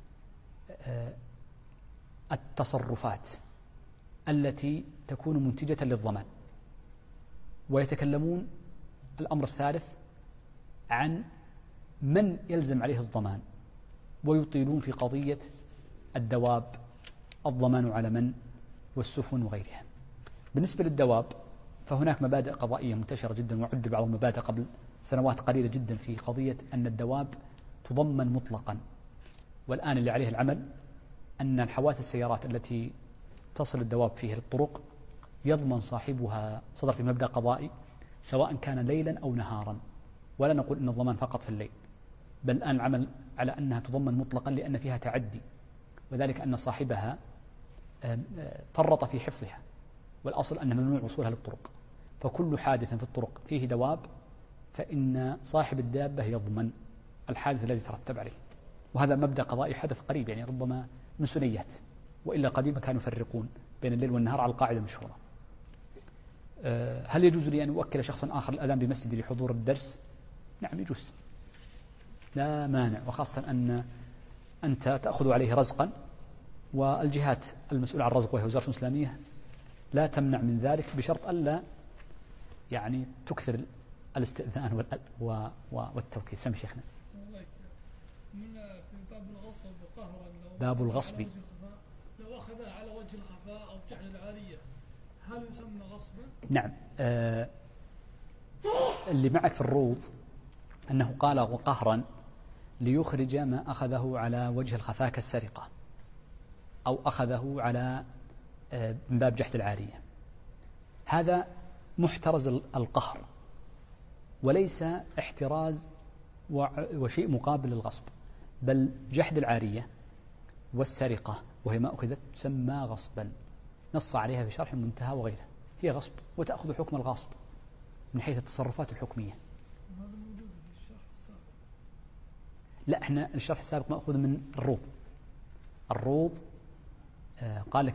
التصرفات التي تكون منتجة للضمان، ويتكلمون الأمر الثالث عن من يلزم عليه الضمان، ويطيلون في قضية الدواب الضمان على من والسفن وغيرها. بالنسبة للدواب فهناك مبادئ قضائية منتشرة جدا، وعد بعض المبادئ قبل سنوات قليلة جدا في قضية أن الدواب تضمن مطلقا. والآن اللي عليه العمل أن الحوادث السيارات التي تصل الدواب فيه للطرق يضمن صاحبها، صدر في مبدأ قضائي سواء كان ليلا أو نهارا، ولا نقول أن الضمان فقط في الليل، بل الآن العمل على أنها تضمن مطلقا لأن فيها تعدي، وذلك أن صاحبها فرط في حفظها، والأصل أن ممنوع وصولها للطرق. فكل حادث في الطرق فيه دواب فإن صاحب الدابة يضمن الحادث الذي ترتب عليه. وهذا مبدأ قضائي حدث قريب، يعني ربما من سنيات، وإلا قديما كانوا يفرقون بين الليل والنهار على القاعدة المشهورة. هل يجوز لي أن أوكل شخصا آخر الأذان بمسجدي لحضور الدرس؟ نعم يجوز، لا مانع، وخاصة أن أنت تأخذ عليه رزقا، والجهات المسؤولة عن الرزق وهي وزارة الإسلامية لا تمنع من ذلك بشرط ألا يعني تكثر الاستئذان والتوكيل. سمي شيخنا. في باب الغصب قهرا، باب الغصب لو أخذها على وجه الخفاء أو جعل العارية هل يسمى غصبا؟ نعم. اللي معك في الروض أنه قال وقهرا ليخرج ما أخذه على وجه الخفاء كالسرقة، أو أخذه على من باب جحد العارية. هذا محترز القهر وليس احتراز وشيء مقابل للغصب، بل جحد العارية والسرقة وهي ما أخذت تسمى غصبا، نص عليها في شرح المنتهى وغيره، هي غصب وتأخذ حكم الغاصب من حيث التصرفات الحكمية. هذا موجود في الشرح السابق. لا، احنا الشرح السابق مأخوذ من الروض. الروض قال